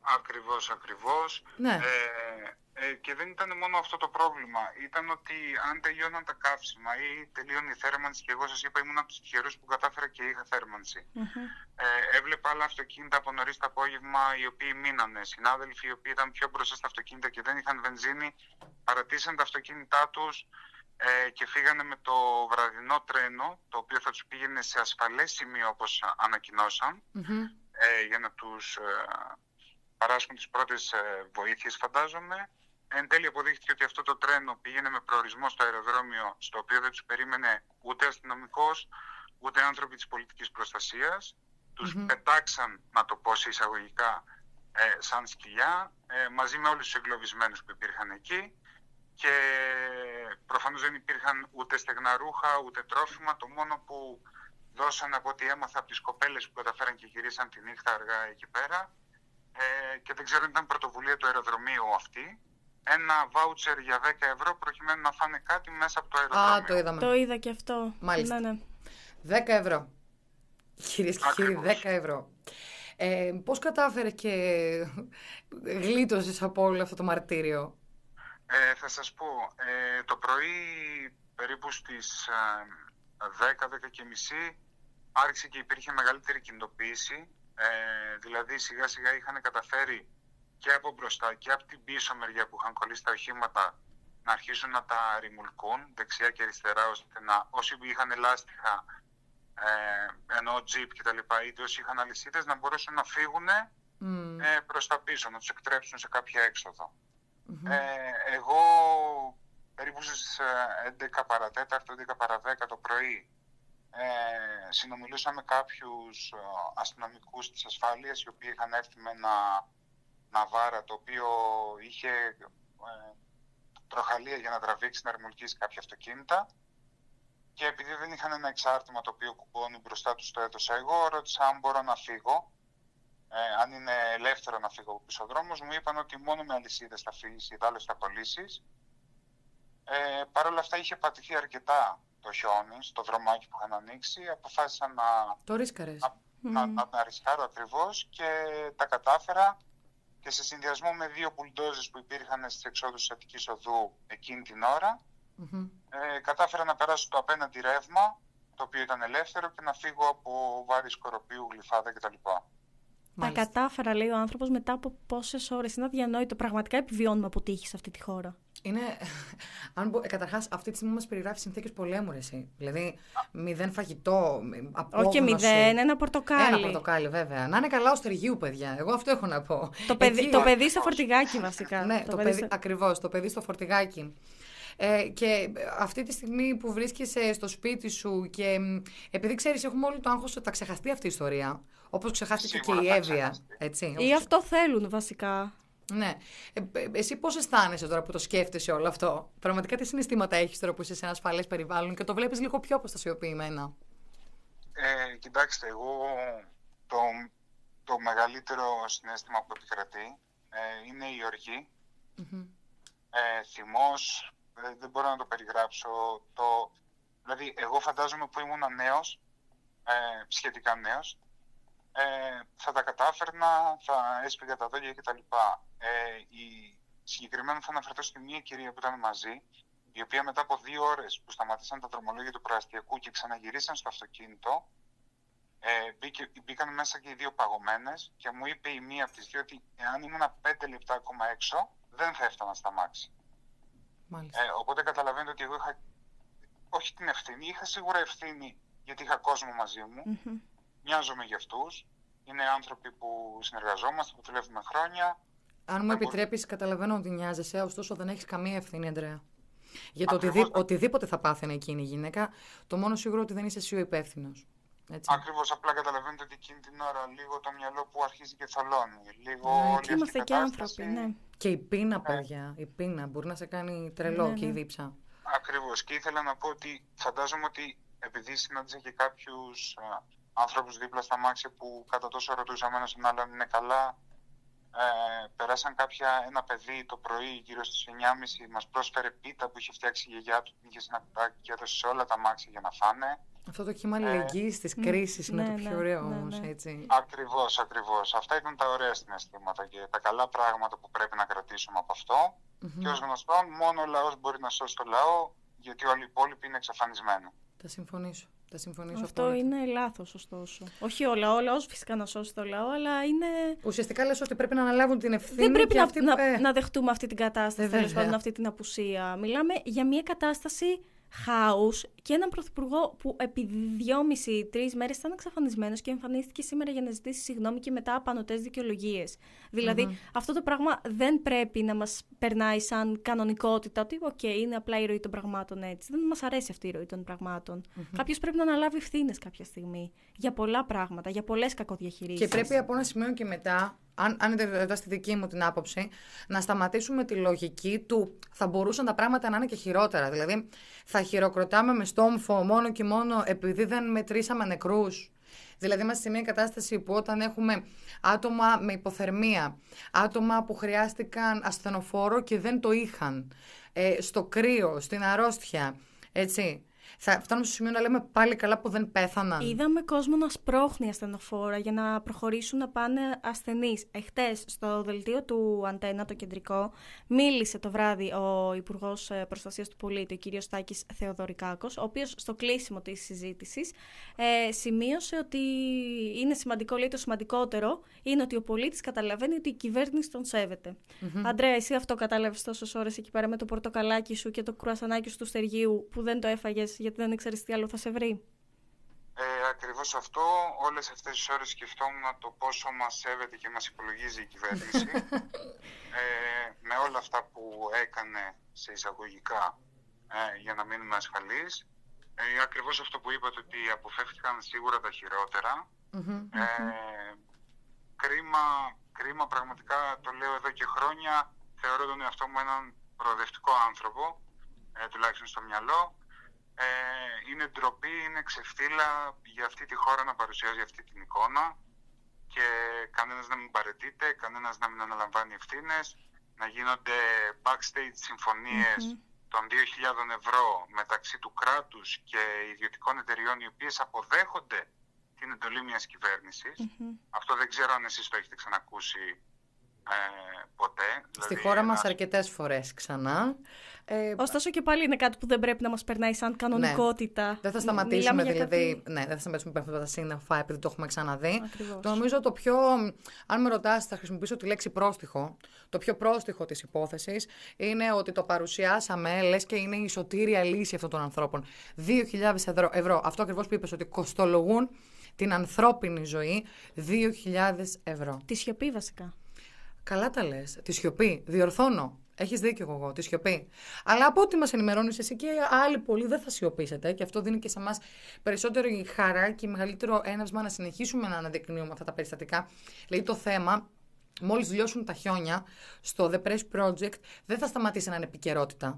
Ακριβώς, ακριβώς. Ναι. Ε, ε, και δεν ήταν μόνο αυτό το πρόβλημα. Ήταν ότι αν τελειώναν τα καύσιμα ή τελείωνε η θέρμανση, και εγώ σας είπα ήμουν από τους τυχερούς που κατάφερα και είχα θέρμανση. Μμμ. Ε, έβλεπα άλλα αυτοκίνητα από νωρίς το απόγευμα οι οποίοι μείνανε. Συνάδελφοι οι οποίοι ήταν πιο μπροστά στα αυτοκίνητα και δεν είχαν βενζίνη, παρατήσαν τα αυτοκίνητά τους ε, και φύγανε με το βραδινό τρένο, το οποίο θα τους πήγαινε σε ασφαλές σημείο όπως ανακοινώσαν, Μμμ. ε, για να τους ε, παράσχουν τις πρώτες ε, βοήθειες, φαντάζομαι. Εν τέλει αποδείχθηκε ότι αυτό το τρένο πήγαινε με προορισμό στο αεροδρόμιο, στο οποίο δεν τους περίμενε ούτε αστυνομικός, ούτε άνθρωποι της πολιτικής προστασίας. Τους Μμμ. πετάξαν, να το πω σε εισαγωγικά, ε, σαν σκυλιά, ε, μαζί με όλους τους εγκλωβισμένους που υπήρχαν εκεί. Και προφανώς δεν υπήρχαν ούτε στεγνά ρούχα, ούτε τρόφιμα. Το μόνο που δώσαν, από ό,τι έμαθα από τις κοπέλες που καταφέραν και γυρίσαν τη νύχτα αργά εκεί πέρα, ε, και δεν ξέρω αν ήταν πρωτοβουλία του αεροδρομίου αυτή, ένα βάουτσερ για δέκα ευρώ προκειμένου να φάνε κάτι μέσα από το αεροδρόμιο. Α, το είδαμε. Το είδα και αυτό. Μάλιστα. Ναι, ναι. δέκα ευρώ. Κυρίες και κύριοι, Ακριβώς. δέκα ευρώ. Ε, πώς κατάφερε και γλίτωσες από όλο αυτό το μαρτύριο? Ε, θα σας πω, ε, το πρωί περίπου στις ε, δέκα, δέκα και μισή άρχισε και υπήρχε μεγαλύτερη κινητοποίηση. Ε, δηλαδή σιγά σιγά είχαν καταφέρει και από μπροστά και από την πίσω μεριά που είχαν κολλήσει τα οχήματα να αρχίσουν να τα ρημουλκούν δεξιά και αριστερά, ώστε να, όσοι είχαν λάστιχα, ε, ενώ τζιπ και τα λοιπά, είτε όσοι είχαν αλυσίδες, να μπορούσαν να φύγουν Mm. ε, προς τα πίσω, να τους εκτρέψουν σε κάποια έξοδο. Mm-hmm. Ε, εγώ περίπου στις έντεκα παρατέταρτο, έντεκα παρά δέκα το πρωί ε, συνομιλούσα με κάποιους ε, αστυνομικούς της ασφάλειας, οι οποίοι είχαν έρθει με ένα ναβάρα το οποίο είχε ε, τροχαλία για να τραβήξει, να ρημουλκίσει κάποια αυτοκίνητα, και επειδή δεν είχαν ένα εξάρτημα το οποίο κουμπώνει μπροστά τους, το έδωσα εγώ. Ρώτησα αν μπορώ να φύγω, ε, αν είναι ελεύθερο να φύγω από πίσω δρόμος. Μου είπαν ότι μόνο με αλυσίδες θα φύγεις, ιδάλλως θα κολλήσεις. Ε, Παρ' όλα αυτά είχε πατηθεί αρκετά το χιόνι στο δρομάκι που είχαν ανοίξει. Αποφάσισα να, Το ρίσκαρες. να, να, να, να ρισκάρω ακριβώς και τα κατάφερα. Και σε συνδυασμό με δύο μπουλντόζες που υπήρχαν στις εξόδους της Αττικής Οδού εκείνη την ώρα, Mm-hmm. ε, κατάφερα να περάσω το απέναντι ρεύμα, το οποίο ήταν ελεύθερο, και να φύγω από Βάρη Σκοροπίου, Γλυφάδα κτλ. Τα κατάφερα, λέει ο άνθρωπος, μετά από πόσες ώρες. Είναι αδιανόητο. Πραγματικά επιβιώνουμε από τύχη σε αυτή τη χώρα. Είναι. Αν μπο... Καταρχάς, αυτή τη στιγμή μας περιγράφει συνθήκες πολέμου, ρε εσύ. Δηλαδή, μηδέν φαγητό, απόγνωση. Όχι και μηδέν, ένα πορτοκάλι. Ένα πορτοκάλι, βέβαια. Να είναι καλά ως τεργίου, παιδιά. Εγώ αυτό έχω να πω. Το παιδί, Εκεί... το παιδί στο φορτηγάκι, βασικά. Ναι, το το παιδί παιδί, στο... ακριβώς, το παιδί στο φορτηγάκι. Ε, και αυτή τη στιγμή που βρίσκεσαι στο σπίτι σου και επειδή ξέρεις, έχουμε όλο το άγχος ότι θα ξεχαστεί αυτή η ιστορία. Όπως ξεχάστηκε Σίγουρα και η θα Εύβοια. ξεχαστεί. Έτσι, Ή αυτό θέλουν, βασικά. Ναι. Ε, ε, εσύ πώς αισθάνεσαι τώρα που το σκέφτεσαι όλο αυτό? Πραγματικά τι συναισθήματα έχεις τώρα που είσαι σε ένα ασφαλές περιβάλλον και το βλέπεις λίγο πιο αποστασιοποιημένα? Ε, κοιτάξτε, εγώ το, το μεγαλύτερο συναίσθημα που επικρατεί ε, είναι η οργή, Mm-hmm. ε, θυμός, ε, δεν μπορώ να το περιγράψω. Το, δηλαδή, εγώ φαντάζομαι που ήμουν νέος, ε, σχετικά νέος, ε, θα τα κατάφερνα, θα έσπηγα τα δόντια κτλ. Ε, η, συγκεκριμένα θα αναφερθώ στη μία κυρία που ήταν μαζί, η οποία μετά από δύο ώρες που σταματήσαν τα δρομολόγια του προαστιακού και ξαναγυρίσαν στο αυτοκίνητο, ε, μπήκε, μπήκαν μέσα και οι δύο παγωμένες και μου είπε η μία από τις δύο ότι εάν ήμουν πέντε λεπτά ακόμα έξω, δεν θα έφτανα στα μάξι. Ε, οπότε καταλαβαίνετε ότι εγώ είχα, όχι την ευθύνη, είχα σίγουρα ευθύνη γιατί είχα κόσμο μαζί μου. Mm-hmm. Μοιάζομαι για αυτούς. Είναι άνθρωποι που συνεργαζόμαστε, που δουλεύουμε χρόνια. Αν μου επιτρέπεις, καταλαβαίνω ότι νοιάζεσαι, ωστόσο δεν έχεις καμία ευθύνη, Ανδρέα. Για το Ακριβώς. οτιδή, οτιδήποτε θα πάθαινε εκείνη η γυναίκα, το μόνο σίγουρο ότι δεν είσαι εσύ ο υπεύθυνος. Ακριβώς, απλά καταλαβαίνετε ότι εκείνη την ώρα λίγο το μυαλό που αρχίζει και θολώνει. Λίγο Ναι, όλη Και είμαστε αυτή η και κατάσταση. άνθρωποι, ναι. Και η πίνα, παιδιά, η πίνα μπορεί να σε κάνει τρελό, Ναι, και η ναι. δίψα. Ακριβώς. Και ήθελα να πω ότι φαντάζομαι ότι επειδή συνάντησα και κάποιους α, ανθρώπους δίπλα στα μάξια που κατά τόσο ρωτούσαμε ένας τον άλλον είναι καλά, ε, περάσαν κάποια, ένα παιδί το πρωί γύρω στις εννιά και μισή, μας πρόσφερε πίτα που είχε φτιάξει η γιαγιά του, την είχε σε ένα κουτάκι και έδωσε σε όλα τα μάξια για να φάνε. Αυτό το κύμα αλληλεγγύης της κρίσης είναι ναι, το πιο ναι, ωραίο ναι, όμως, ναι. έτσι. Ακριβώς, ακριβώς. Αυτά ήταν τα ωραία συναισθήματα και τα καλά πράγματα που πρέπει να κρατήσουμε από αυτό. Και ως γνωστό, μόνο ο λαός μπορεί να σώσει το λαό, γιατί όλοι οι υπόλοιποι είναι εξαφανισμένοι. Θα συμφωνήσω. Θα συμφωνήσω Αυτό απόλυτα. είναι λάθος, ωστόσο. Όχι ο λαό, ο λαός φυσικά να σώσει το λαό, αλλά είναι. Ουσιαστικά λες ότι πρέπει να αναλάβουν την ευθύνη. Δεν πρέπει και να, αυτοί... να, ε, να δεχτούμε αυτή την κατάσταση, Ε, τέλος βέβαια. πάντων, αυτή την απουσία. Μιλάμε για μια κατάσταση χάους και έναν πρωθυπουργό που επί δυόμιση τρεις μέρες ήταν εξαφανισμένος και εμφανίστηκε σήμερα για να ζητήσει συγγνώμη και μετά απανωτές δικαιολογίες. Δηλαδή, αυτό το πράγμα δεν πρέπει να μας περνάει σαν κανονικότητα, ότι οκ, είναι απλά η ροή των πραγμάτων έτσι. Δεν μας αρέσει αυτή η ροή των πραγμάτων. Κάποιος πρέπει να αναλάβει ευθύνες κάποια στιγμή για πολλά πράγματα, για πολλές κακοδιαχειρήσεις. Και πρέπει από ένα σημείο και μετά, αν, αν είναι εδώ στη δική μου την άποψη, να σταματήσουμε τη λογική του θα μπορούσαν τα πράγματα να είναι και χειρότερα. Δηλαδή, θα χειροκροτάμε με στόμφο μόνο και μόνο επειδή δεν μετρήσαμε νεκρούς. Δηλαδή, είμαστε σε μια κατάσταση που όταν έχουμε άτομα με υποθερμία, άτομα που χρειάστηκαν ασθενοφόρο και δεν το είχαν, ε, στο κρύο, στην αρρώστια, έτσι. Θα φτάνουμε στο σημείο να λέμε πάλι καλά που δεν πέθαναν. Είδαμε κόσμο να σπρώχνει ασθενοφόρα για να προχωρήσουν να πάνε ασθενείς. Εχθές, στο δελτίο του Αντένα, το κεντρικό, μίλησε το βράδυ ο Υπουργός Προστασίας του Πολίτη, ο κύριος Τάκης Θεοδωρικάκος, ο οποίος στο κλείσιμο της συζήτησης ε, σημείωσε ότι είναι σημαντικό, λέει το σημαντικότερο, είναι ότι ο πολίτης καταλαβαίνει ότι η κυβέρνηση τον σέβεται. Mm-hmm. Αντρέα, εσύ αυτό κατάλαβες τόσες ώρες εκεί πέρα με το πορτοκαλάκι σου και το κρουασανάκι σου του Στεργίου που δεν το έφαγες γιατί δεν ήξερες τι άλλο θα σε βρει? Ε, ακριβώς αυτό. Όλες αυτές τις ώρες σκεφτόμουν το πόσο μας σέβεται και μας υπολογίζει η κυβέρνηση. ε, με όλα αυτά που έκανε σε εισαγωγικά ε, για να μείνουμε ασφαλείς. Ε, ακριβώς αυτό που είπατε, ότι αποφεύθηκαν σίγουρα τα χειρότερα. Mm-hmm. Ε, κρίμα, κρίμα πραγματικά, το λέω εδώ και χρόνια. Θεωρώ τον εαυτό μου έναν προοδευτικό άνθρωπο, ε, τουλάχιστον στο μυαλό. Ε, είναι ντροπή, είναι ξεφτύλα για αυτή τη χώρα να παρουσιάζει αυτή την εικόνα και κανένας να μην παραιτείται, κανένας να μην αναλαμβάνει ευθύνες, να γίνονται backstage συμφωνίες mm-hmm. των δύο χιλιάδες ευρώ μεταξύ του κράτους και ιδιωτικών εταιριών οι οποίες αποδέχονται την εντολή μιας κυβέρνησης. Mm-hmm. Αυτό δεν ξέρω αν εσείς το έχετε ξανακούσει ε, ποτέ. Στη δηλαδή, χώρα μας ένας... αρκετές φορές ξανά. Ε, Ωστόσο και πάλι είναι κάτι που δεν πρέπει να μας περνάει σαν κανονικότητα. Ναι. Δεν θα σταματήσουμε δηλαδή, κάτι... ναι, δεν θα σταματήσουμε με αυτά τα σύννεφα επειδή το έχουμε ξαναδεί. Ακριβώς. Το νομίζω το πιο, αν με ρωτάς, θα χρησιμοποιήσω τη λέξη πρόστιχο. Το πιο πρόστιχο της υπόθεσης είναι ότι το παρουσιάσαμε, λες και είναι η σωτήρια λύση αυτών των ανθρώπων. δύο χιλιάδες ευρώ. Αυτό ακριβώς που είπες, ότι κοστολογούν την ανθρώπινη ζωή δύο χιλιάδες ευρώ. Τη σιωπή βασικά. Καλά τα λες. Τη σιωπή. Διορθώνω. Έχεις δίκιο εγώ, τη σιωπή. Αλλά από ό,τι μας ενημερώνεις εσύ και άλλοι πολλοί δεν θα σιωπήσετε. Και αυτό δίνει και σε εμάς περισσότερο η χαρά και μεγαλύτερο έναυσμα να συνεχίσουμε να αναδεικνύουμε αυτά τα περιστατικά. Δηλαδή το θέμα, μόλις λιώσουν τα χιόνια, στο The Press Project δεν θα σταματήσει να είναι επικαιρότητα.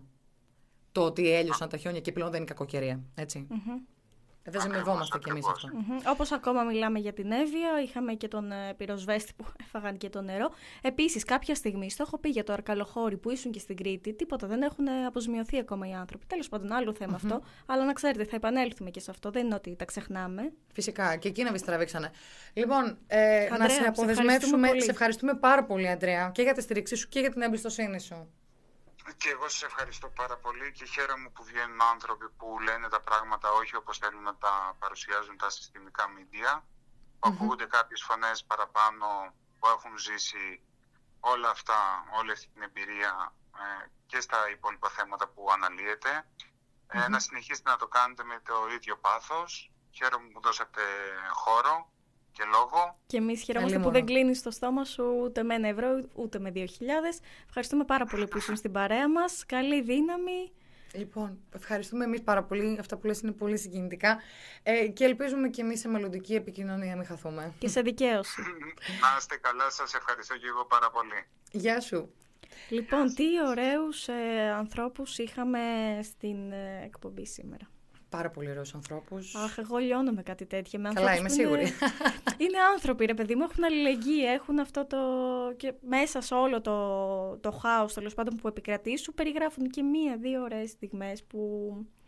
Το ότι έλειωσαν τα χιόνια και πλέον δεν είναι κακοκαιρία. Έτσι. Mm-hmm. Δεν ζημιευόμαστε κι εμείς αυτό. Mm-hmm. Όπως ακόμα μιλάμε για την Εύβοια, είχαμε και τον ε, πυροσβέστη που έφαγαν και το νερό. Επίσης, κάποια στιγμή, στο έχω πει για το Αρκαλοχώρι που ήσουν και στην Κρήτη, τίποτα, δεν έχουν αποζημιωθεί ακόμα οι άνθρωποι. Τέλος πάντων, άλλο θέμα mm-hmm. αυτό. Αλλά να ξέρετε, θα επανέλθουμε και σε αυτό. Δεν είναι ότι τα ξεχνάμε. Φυσικά, και εκεί να βυστραβήξανε. Λοιπόν, ε, Αντρέα, να σε αποδεσμεύσουμε. Σε, σε ευχαριστούμε πάρα πολύ, Αντρέα, και για τη στήριξή σου και για την εμπιστοσύνη σου. Και εγώ σας ευχαριστώ πάρα πολύ και χαίρομαι που βγαίνουν άνθρωποι που λένε τα πράγματα όχι όπως θέλουν να τα παρουσιάζουν τα συστημικά μίντια. Mm-hmm. Ακούγονται κάποιες φωνές παραπάνω που έχουν ζήσει όλα αυτά, όλη αυτή την εμπειρία ε, και στα υπόλοιπα θέματα που αναλύετε. Mm-hmm. Ε, να συνεχίσετε να το κάνετε με το ίδιο πάθος. Χαίρομαι που δώσατε χώρο και λόγο. Και εμείς χαιρόμαστε που δεν κλείνεις το στόμα σου ούτε με ένα ευρώ ούτε με δύο χιλιάδες. Ευχαριστούμε πάρα πολύ που ήσουν στην παρέα μας. Καλή δύναμη. Λοιπόν, ευχαριστούμε εμείς πάρα πολύ. Αυτά που λες είναι πολύ συγκινητικά. Ε, και ελπίζουμε και εμείς σε μελλοντική επικοινωνία μην χαθούμε. Και σε δικαίωση. Να είστε καλά, σας ευχαριστώ και εγώ πάρα πολύ. Γεια σου. Λοιπόν, τι ωραίους ε, ανθρώπους είχαμε στην ε, εκπομπή σήμερα. Πάρα πολύ ωραίους ανθρώπους. Αχ, εγώ λιώνω με κάτι τέτοιο. Με Καλά, είμαι σίγουρη. Είναι... είναι άνθρωποι, ρε παιδί μου, έχουν αλληλεγγύη, έχουν αυτό το. Και μέσα σε όλο το, το χάος, τέλος πάντων, που επικρατεί, σου περιγράφουν και μία-δύο ωραίες στιγμές που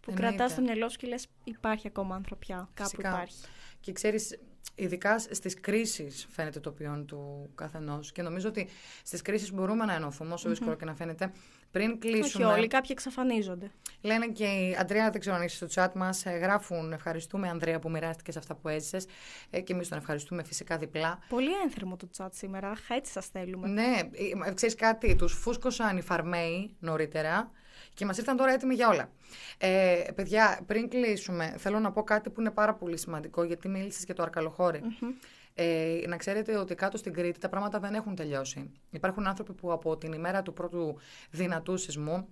Που κρατάς στο μυαλό σου και λες υπάρχει ακόμα ανθρωπιά, κάπου Φυσικά. υπάρχει. Και ξέρεις, ειδικά στις κρίσεις φαίνεται το ποιόν του καθενός. Και νομίζω ότι στις κρίσεις μπορούμε να ενωθούμε, όσο mm-hmm. δύσκολο και να φαίνεται. Πριν κλείσουμε. Όχι όλοι, κάποιοι εξαφανίζονται. Λένε και η Αντρέα, δεν ξέρω αν είσαι στο chat μας, γράφουν ευχαριστούμε Ανδρέα που μοιράστηκες αυτά που έζησες. Ε, και εμείς τον ευχαριστούμε φυσικά διπλά. Πολύ ένθερμο το chat σήμερα, έτσι σας θέλουμε. Ναι, ξέρεις κάτι, τους φούσκωσαν οι φαρμαίοι νωρίτερα. Και μας ήρθαν τώρα έτοιμοι για όλα. Ε, παιδιά, πριν κλείσουμε, θέλω να πω κάτι που είναι πάρα πολύ σημαντικό, γιατί μίλησες για το Αρκαλοχώρι. Mm-hmm. Ε, να ξέρετε ότι κάτω στην Κρήτη τα πράγματα δεν έχουν τελειώσει. Υπάρχουν άνθρωποι που από την ημέρα του πρώτου δυνατού σεισμού,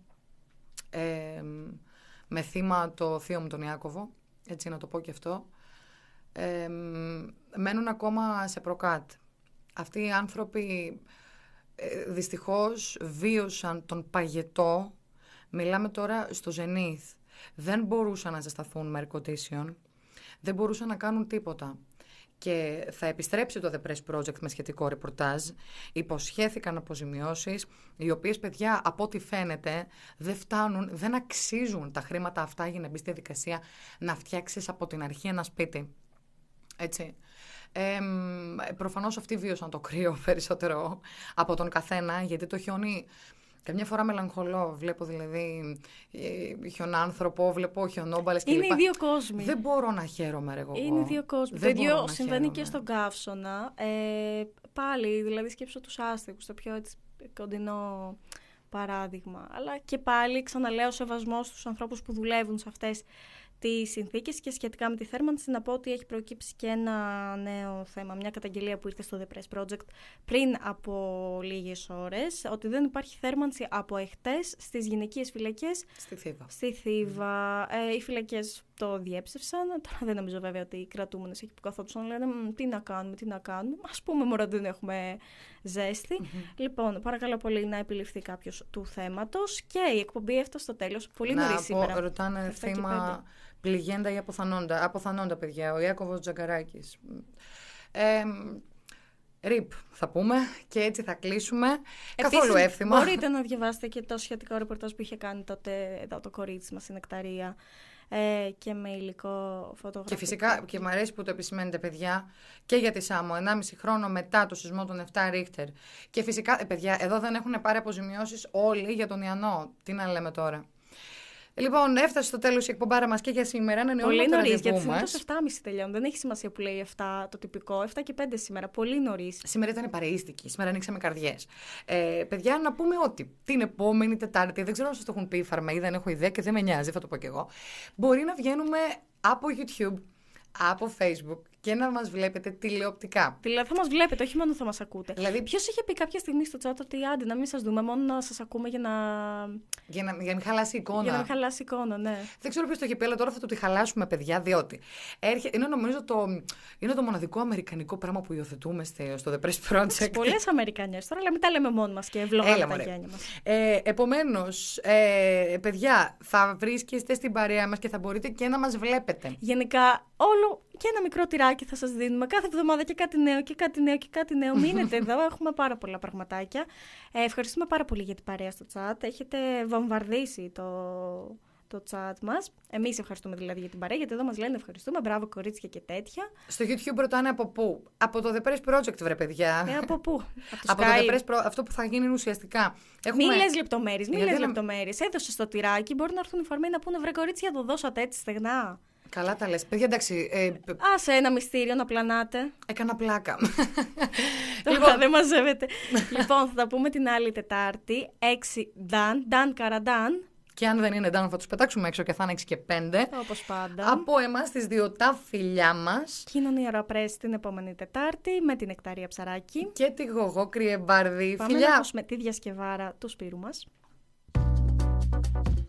ε, με θύμα το θείο μου τον Ιάκωβο, έτσι να το πω και αυτό, ε, μένουν ακόμα σε προκάτ. Αυτοί οι άνθρωποι ε, δυστυχώς βίωσαν τον παγετό. Μιλάμε τώρα στο Ζενίθ. Δεν μπορούσαν να ζεσταθούν με air condition. Δεν μπορούσαν να κάνουν τίποτα. Και θα επιστρέψει το The Press Project με σχετικό ρεπορτάζ. Υποσχέθηκαν αποζημιώσεις, οι οποίες, παιδιά, από ό,τι φαίνεται, δεν φτάνουν, δεν αξίζουν τα χρήματα αυτά για να μπει στη διαδικασία να φτιάξεις από την αρχή ένα σπίτι. Έτσι. Ε, προφανώς αυτοί βίωσαν το κρύο περισσότερο από τον καθένα, γιατί το χιόνι... Καμιά φορά μελαγχολώ, βλέπω δηλαδή ε, χιονάνθρωπο, βλέπω χιονόμπαλες κλπ. Είναι οι δύο κόσμοι. Δεν μπορώ να χαίρομαι εγώ. Είναι οι δύο κόσμοι. Το ίδιο συμβαίνει και στον Καύσωνα. Ε, πάλι, δηλαδή σκέψω τους άστεγους, το πιο έτσι, κοντινό παράδειγμα. Αλλά και πάλι ξαναλέω σεβασμό στους ανθρώπους που δουλεύουν σε αυτές τις συνθήκες και σχετικά με τη θέρμανση να πω ότι έχει προκύψει και ένα νέο θέμα, μια καταγγελία που ήρθε στο The Press Project πριν από λίγες ώρες, ότι δεν υπάρχει θέρμανση από εχτές στις γυναικείες φυλακές στη Θήβα. Στη Θήβα. Mm. Ε, οι φυλακές το διέψευσαν. Τώρα δεν νομίζω βέβαια ότι οι κρατούμενες εκεί που καθόντουσαν λένε τι να κάνουμε, τι να κάνουμε. Ας πούμε μωρά δεν έχουμε ζέστη. Mm-hmm. Λοιπόν, παρακαλώ πολύ να επιληφθεί κάποιος του θέματος και η εκπομπή έφτασε στο τέλος. Πολύ νωρίς σήμερα. Ρωτάνε θύμα πληγέντα ή αποθανόντα. Αποθανόντα, παιδιά. Ο Ιάκωβος Τζαγκαράκης. Ε, Ριπ θα πούμε και έτσι θα κλείσουμε. Επίσης, καθόλου εύθυμα. Μπορείτε να διαβάσετε και το σχετικό ρεπορτάζ που είχε κάνει τότε εδώ το κορίτσι μας, η Νεκταρία, ε, και με υλικό φωτογραφικό. Και φυσικά, και μου αρέσει που το επισημαίνετε, παιδιά, και για τη Σάμο, ενάμιση χρόνο μετά το σεισμό των επτά Ρίχτερ. Και φυσικά, ε, παιδιά, εδώ δεν έχουν πάρει αποζημιώσεις όλοι για τον Ιαννό. Τι να λέμε τώρα. Λοιπόν, έφτασε στο τέλος η εκπομπάρα μας και για σήμερα. Να πολύ νωρίς, γιατί συνήθως επτά και τριάντα τελειώνουν. Δεν έχει σημασία που λέει επτά το τυπικό. επτά και πέντε σήμερα. Πολύ νωρίς. Σήμερα ήταν παρεΐστικη. Σήμερα ανοίξαμε καρδιές. Ε, παιδιά, να πούμε ότι την επόμενη Τετάρτη, δεν ξέρω αν σας το έχουν πει οι φαρμαίοι, δεν έχω ιδέα και δεν με νοιάζει, θα το πω κι εγώ. Μπορεί να βγαίνουμε από YouTube, από Facebook και να μας βλέπετε τηλεοπτικά. Δηλαδή θα μας βλέπετε, όχι μόνο θα μας ακούτε. Δηλαδή, ποιος είχε πει κάποια στιγμή στο chat ότι άντε να μην σας δούμε, μόνο να σας ακούμε για να. Για να, για να μην χαλάσει η εικόνα. Για να μην χαλάσει η εικόνα, ναι. Δεν ξέρω ποιος το είχε πει, αλλά τώρα θα το τη χαλάσουμε, παιδιά, διότι έρχε, είναι νομίζω το, είναι το μοναδικό αμερικανικό πράγμα που υιοθετούμε στο The Press Project. Πολλές Αμερικανιές τώρα, αλλά μην τα λέμε μόνοι μας και ευλογάμε τα γένια μας. Ε, επομένως, ε, παιδιά, θα βρίσκεστε στην παρέα μας και θα μπορείτε και να μας βλέπετε. Γενικά, όλο και ένα μικρό τυράκι θα σας δίνουμε κάθε εβδομάδα και κάτι νέο και κάτι νέο και κάτι νέο. Μείνετε εδώ, έχουμε πάρα πολλά πραγματάκια. Ε, ευχαριστούμε πάρα πολύ για την παρέα στο chat. Έχετε βομβαρδίσει το, το chat μας. Εμείς ευχαριστούμε δηλαδή για την παρέα, γιατί εδώ μας λένε ευχαριστούμε, μπράβο κορίτσια και τέτοια. Στο YouTube ρωτάνε από πού. Από το The Press Project, βρε παιδιά. Ε, από πού. Από το, από το The Press Project, αυτό που θα γίνει ουσιαστικά. Έχουμε... Μην λες λεπτομέρειες, μην λες λεπτομέρειες. Έδωσε το τυράκι, μπορεί να έρθουν οι φαρμαίοι να πούνε βρε κορίτσια, το δώσατε έτσι στεγνά. Καλά τα λες. Παιδιά, εντάξει. Ε, άσε ένα μυστήριο να πλανάτε. Έκανα πλάκα. Λοιπόν, δεν μαζεύεται. Λοιπόν, θα τα πούμε την άλλη Τετάρτη. έξι Νταν, Νταν Καραντάν. Και αν δεν είναι Νταν, θα τους πετάξουμε έξω και θα είναι έξι και πέντε. Όπως πάντα. Από εμάς τις δύο τα φιλιά μας. Κοινωνία Ραπρές την επόμενη Τετάρτη με την Νεκταρία Ψαράκη. Και τη Γογό Κρυεμπάρδη. Πάμε φιλιά. να ακούσουμε τη διασκευάρα του Σπύρου μας.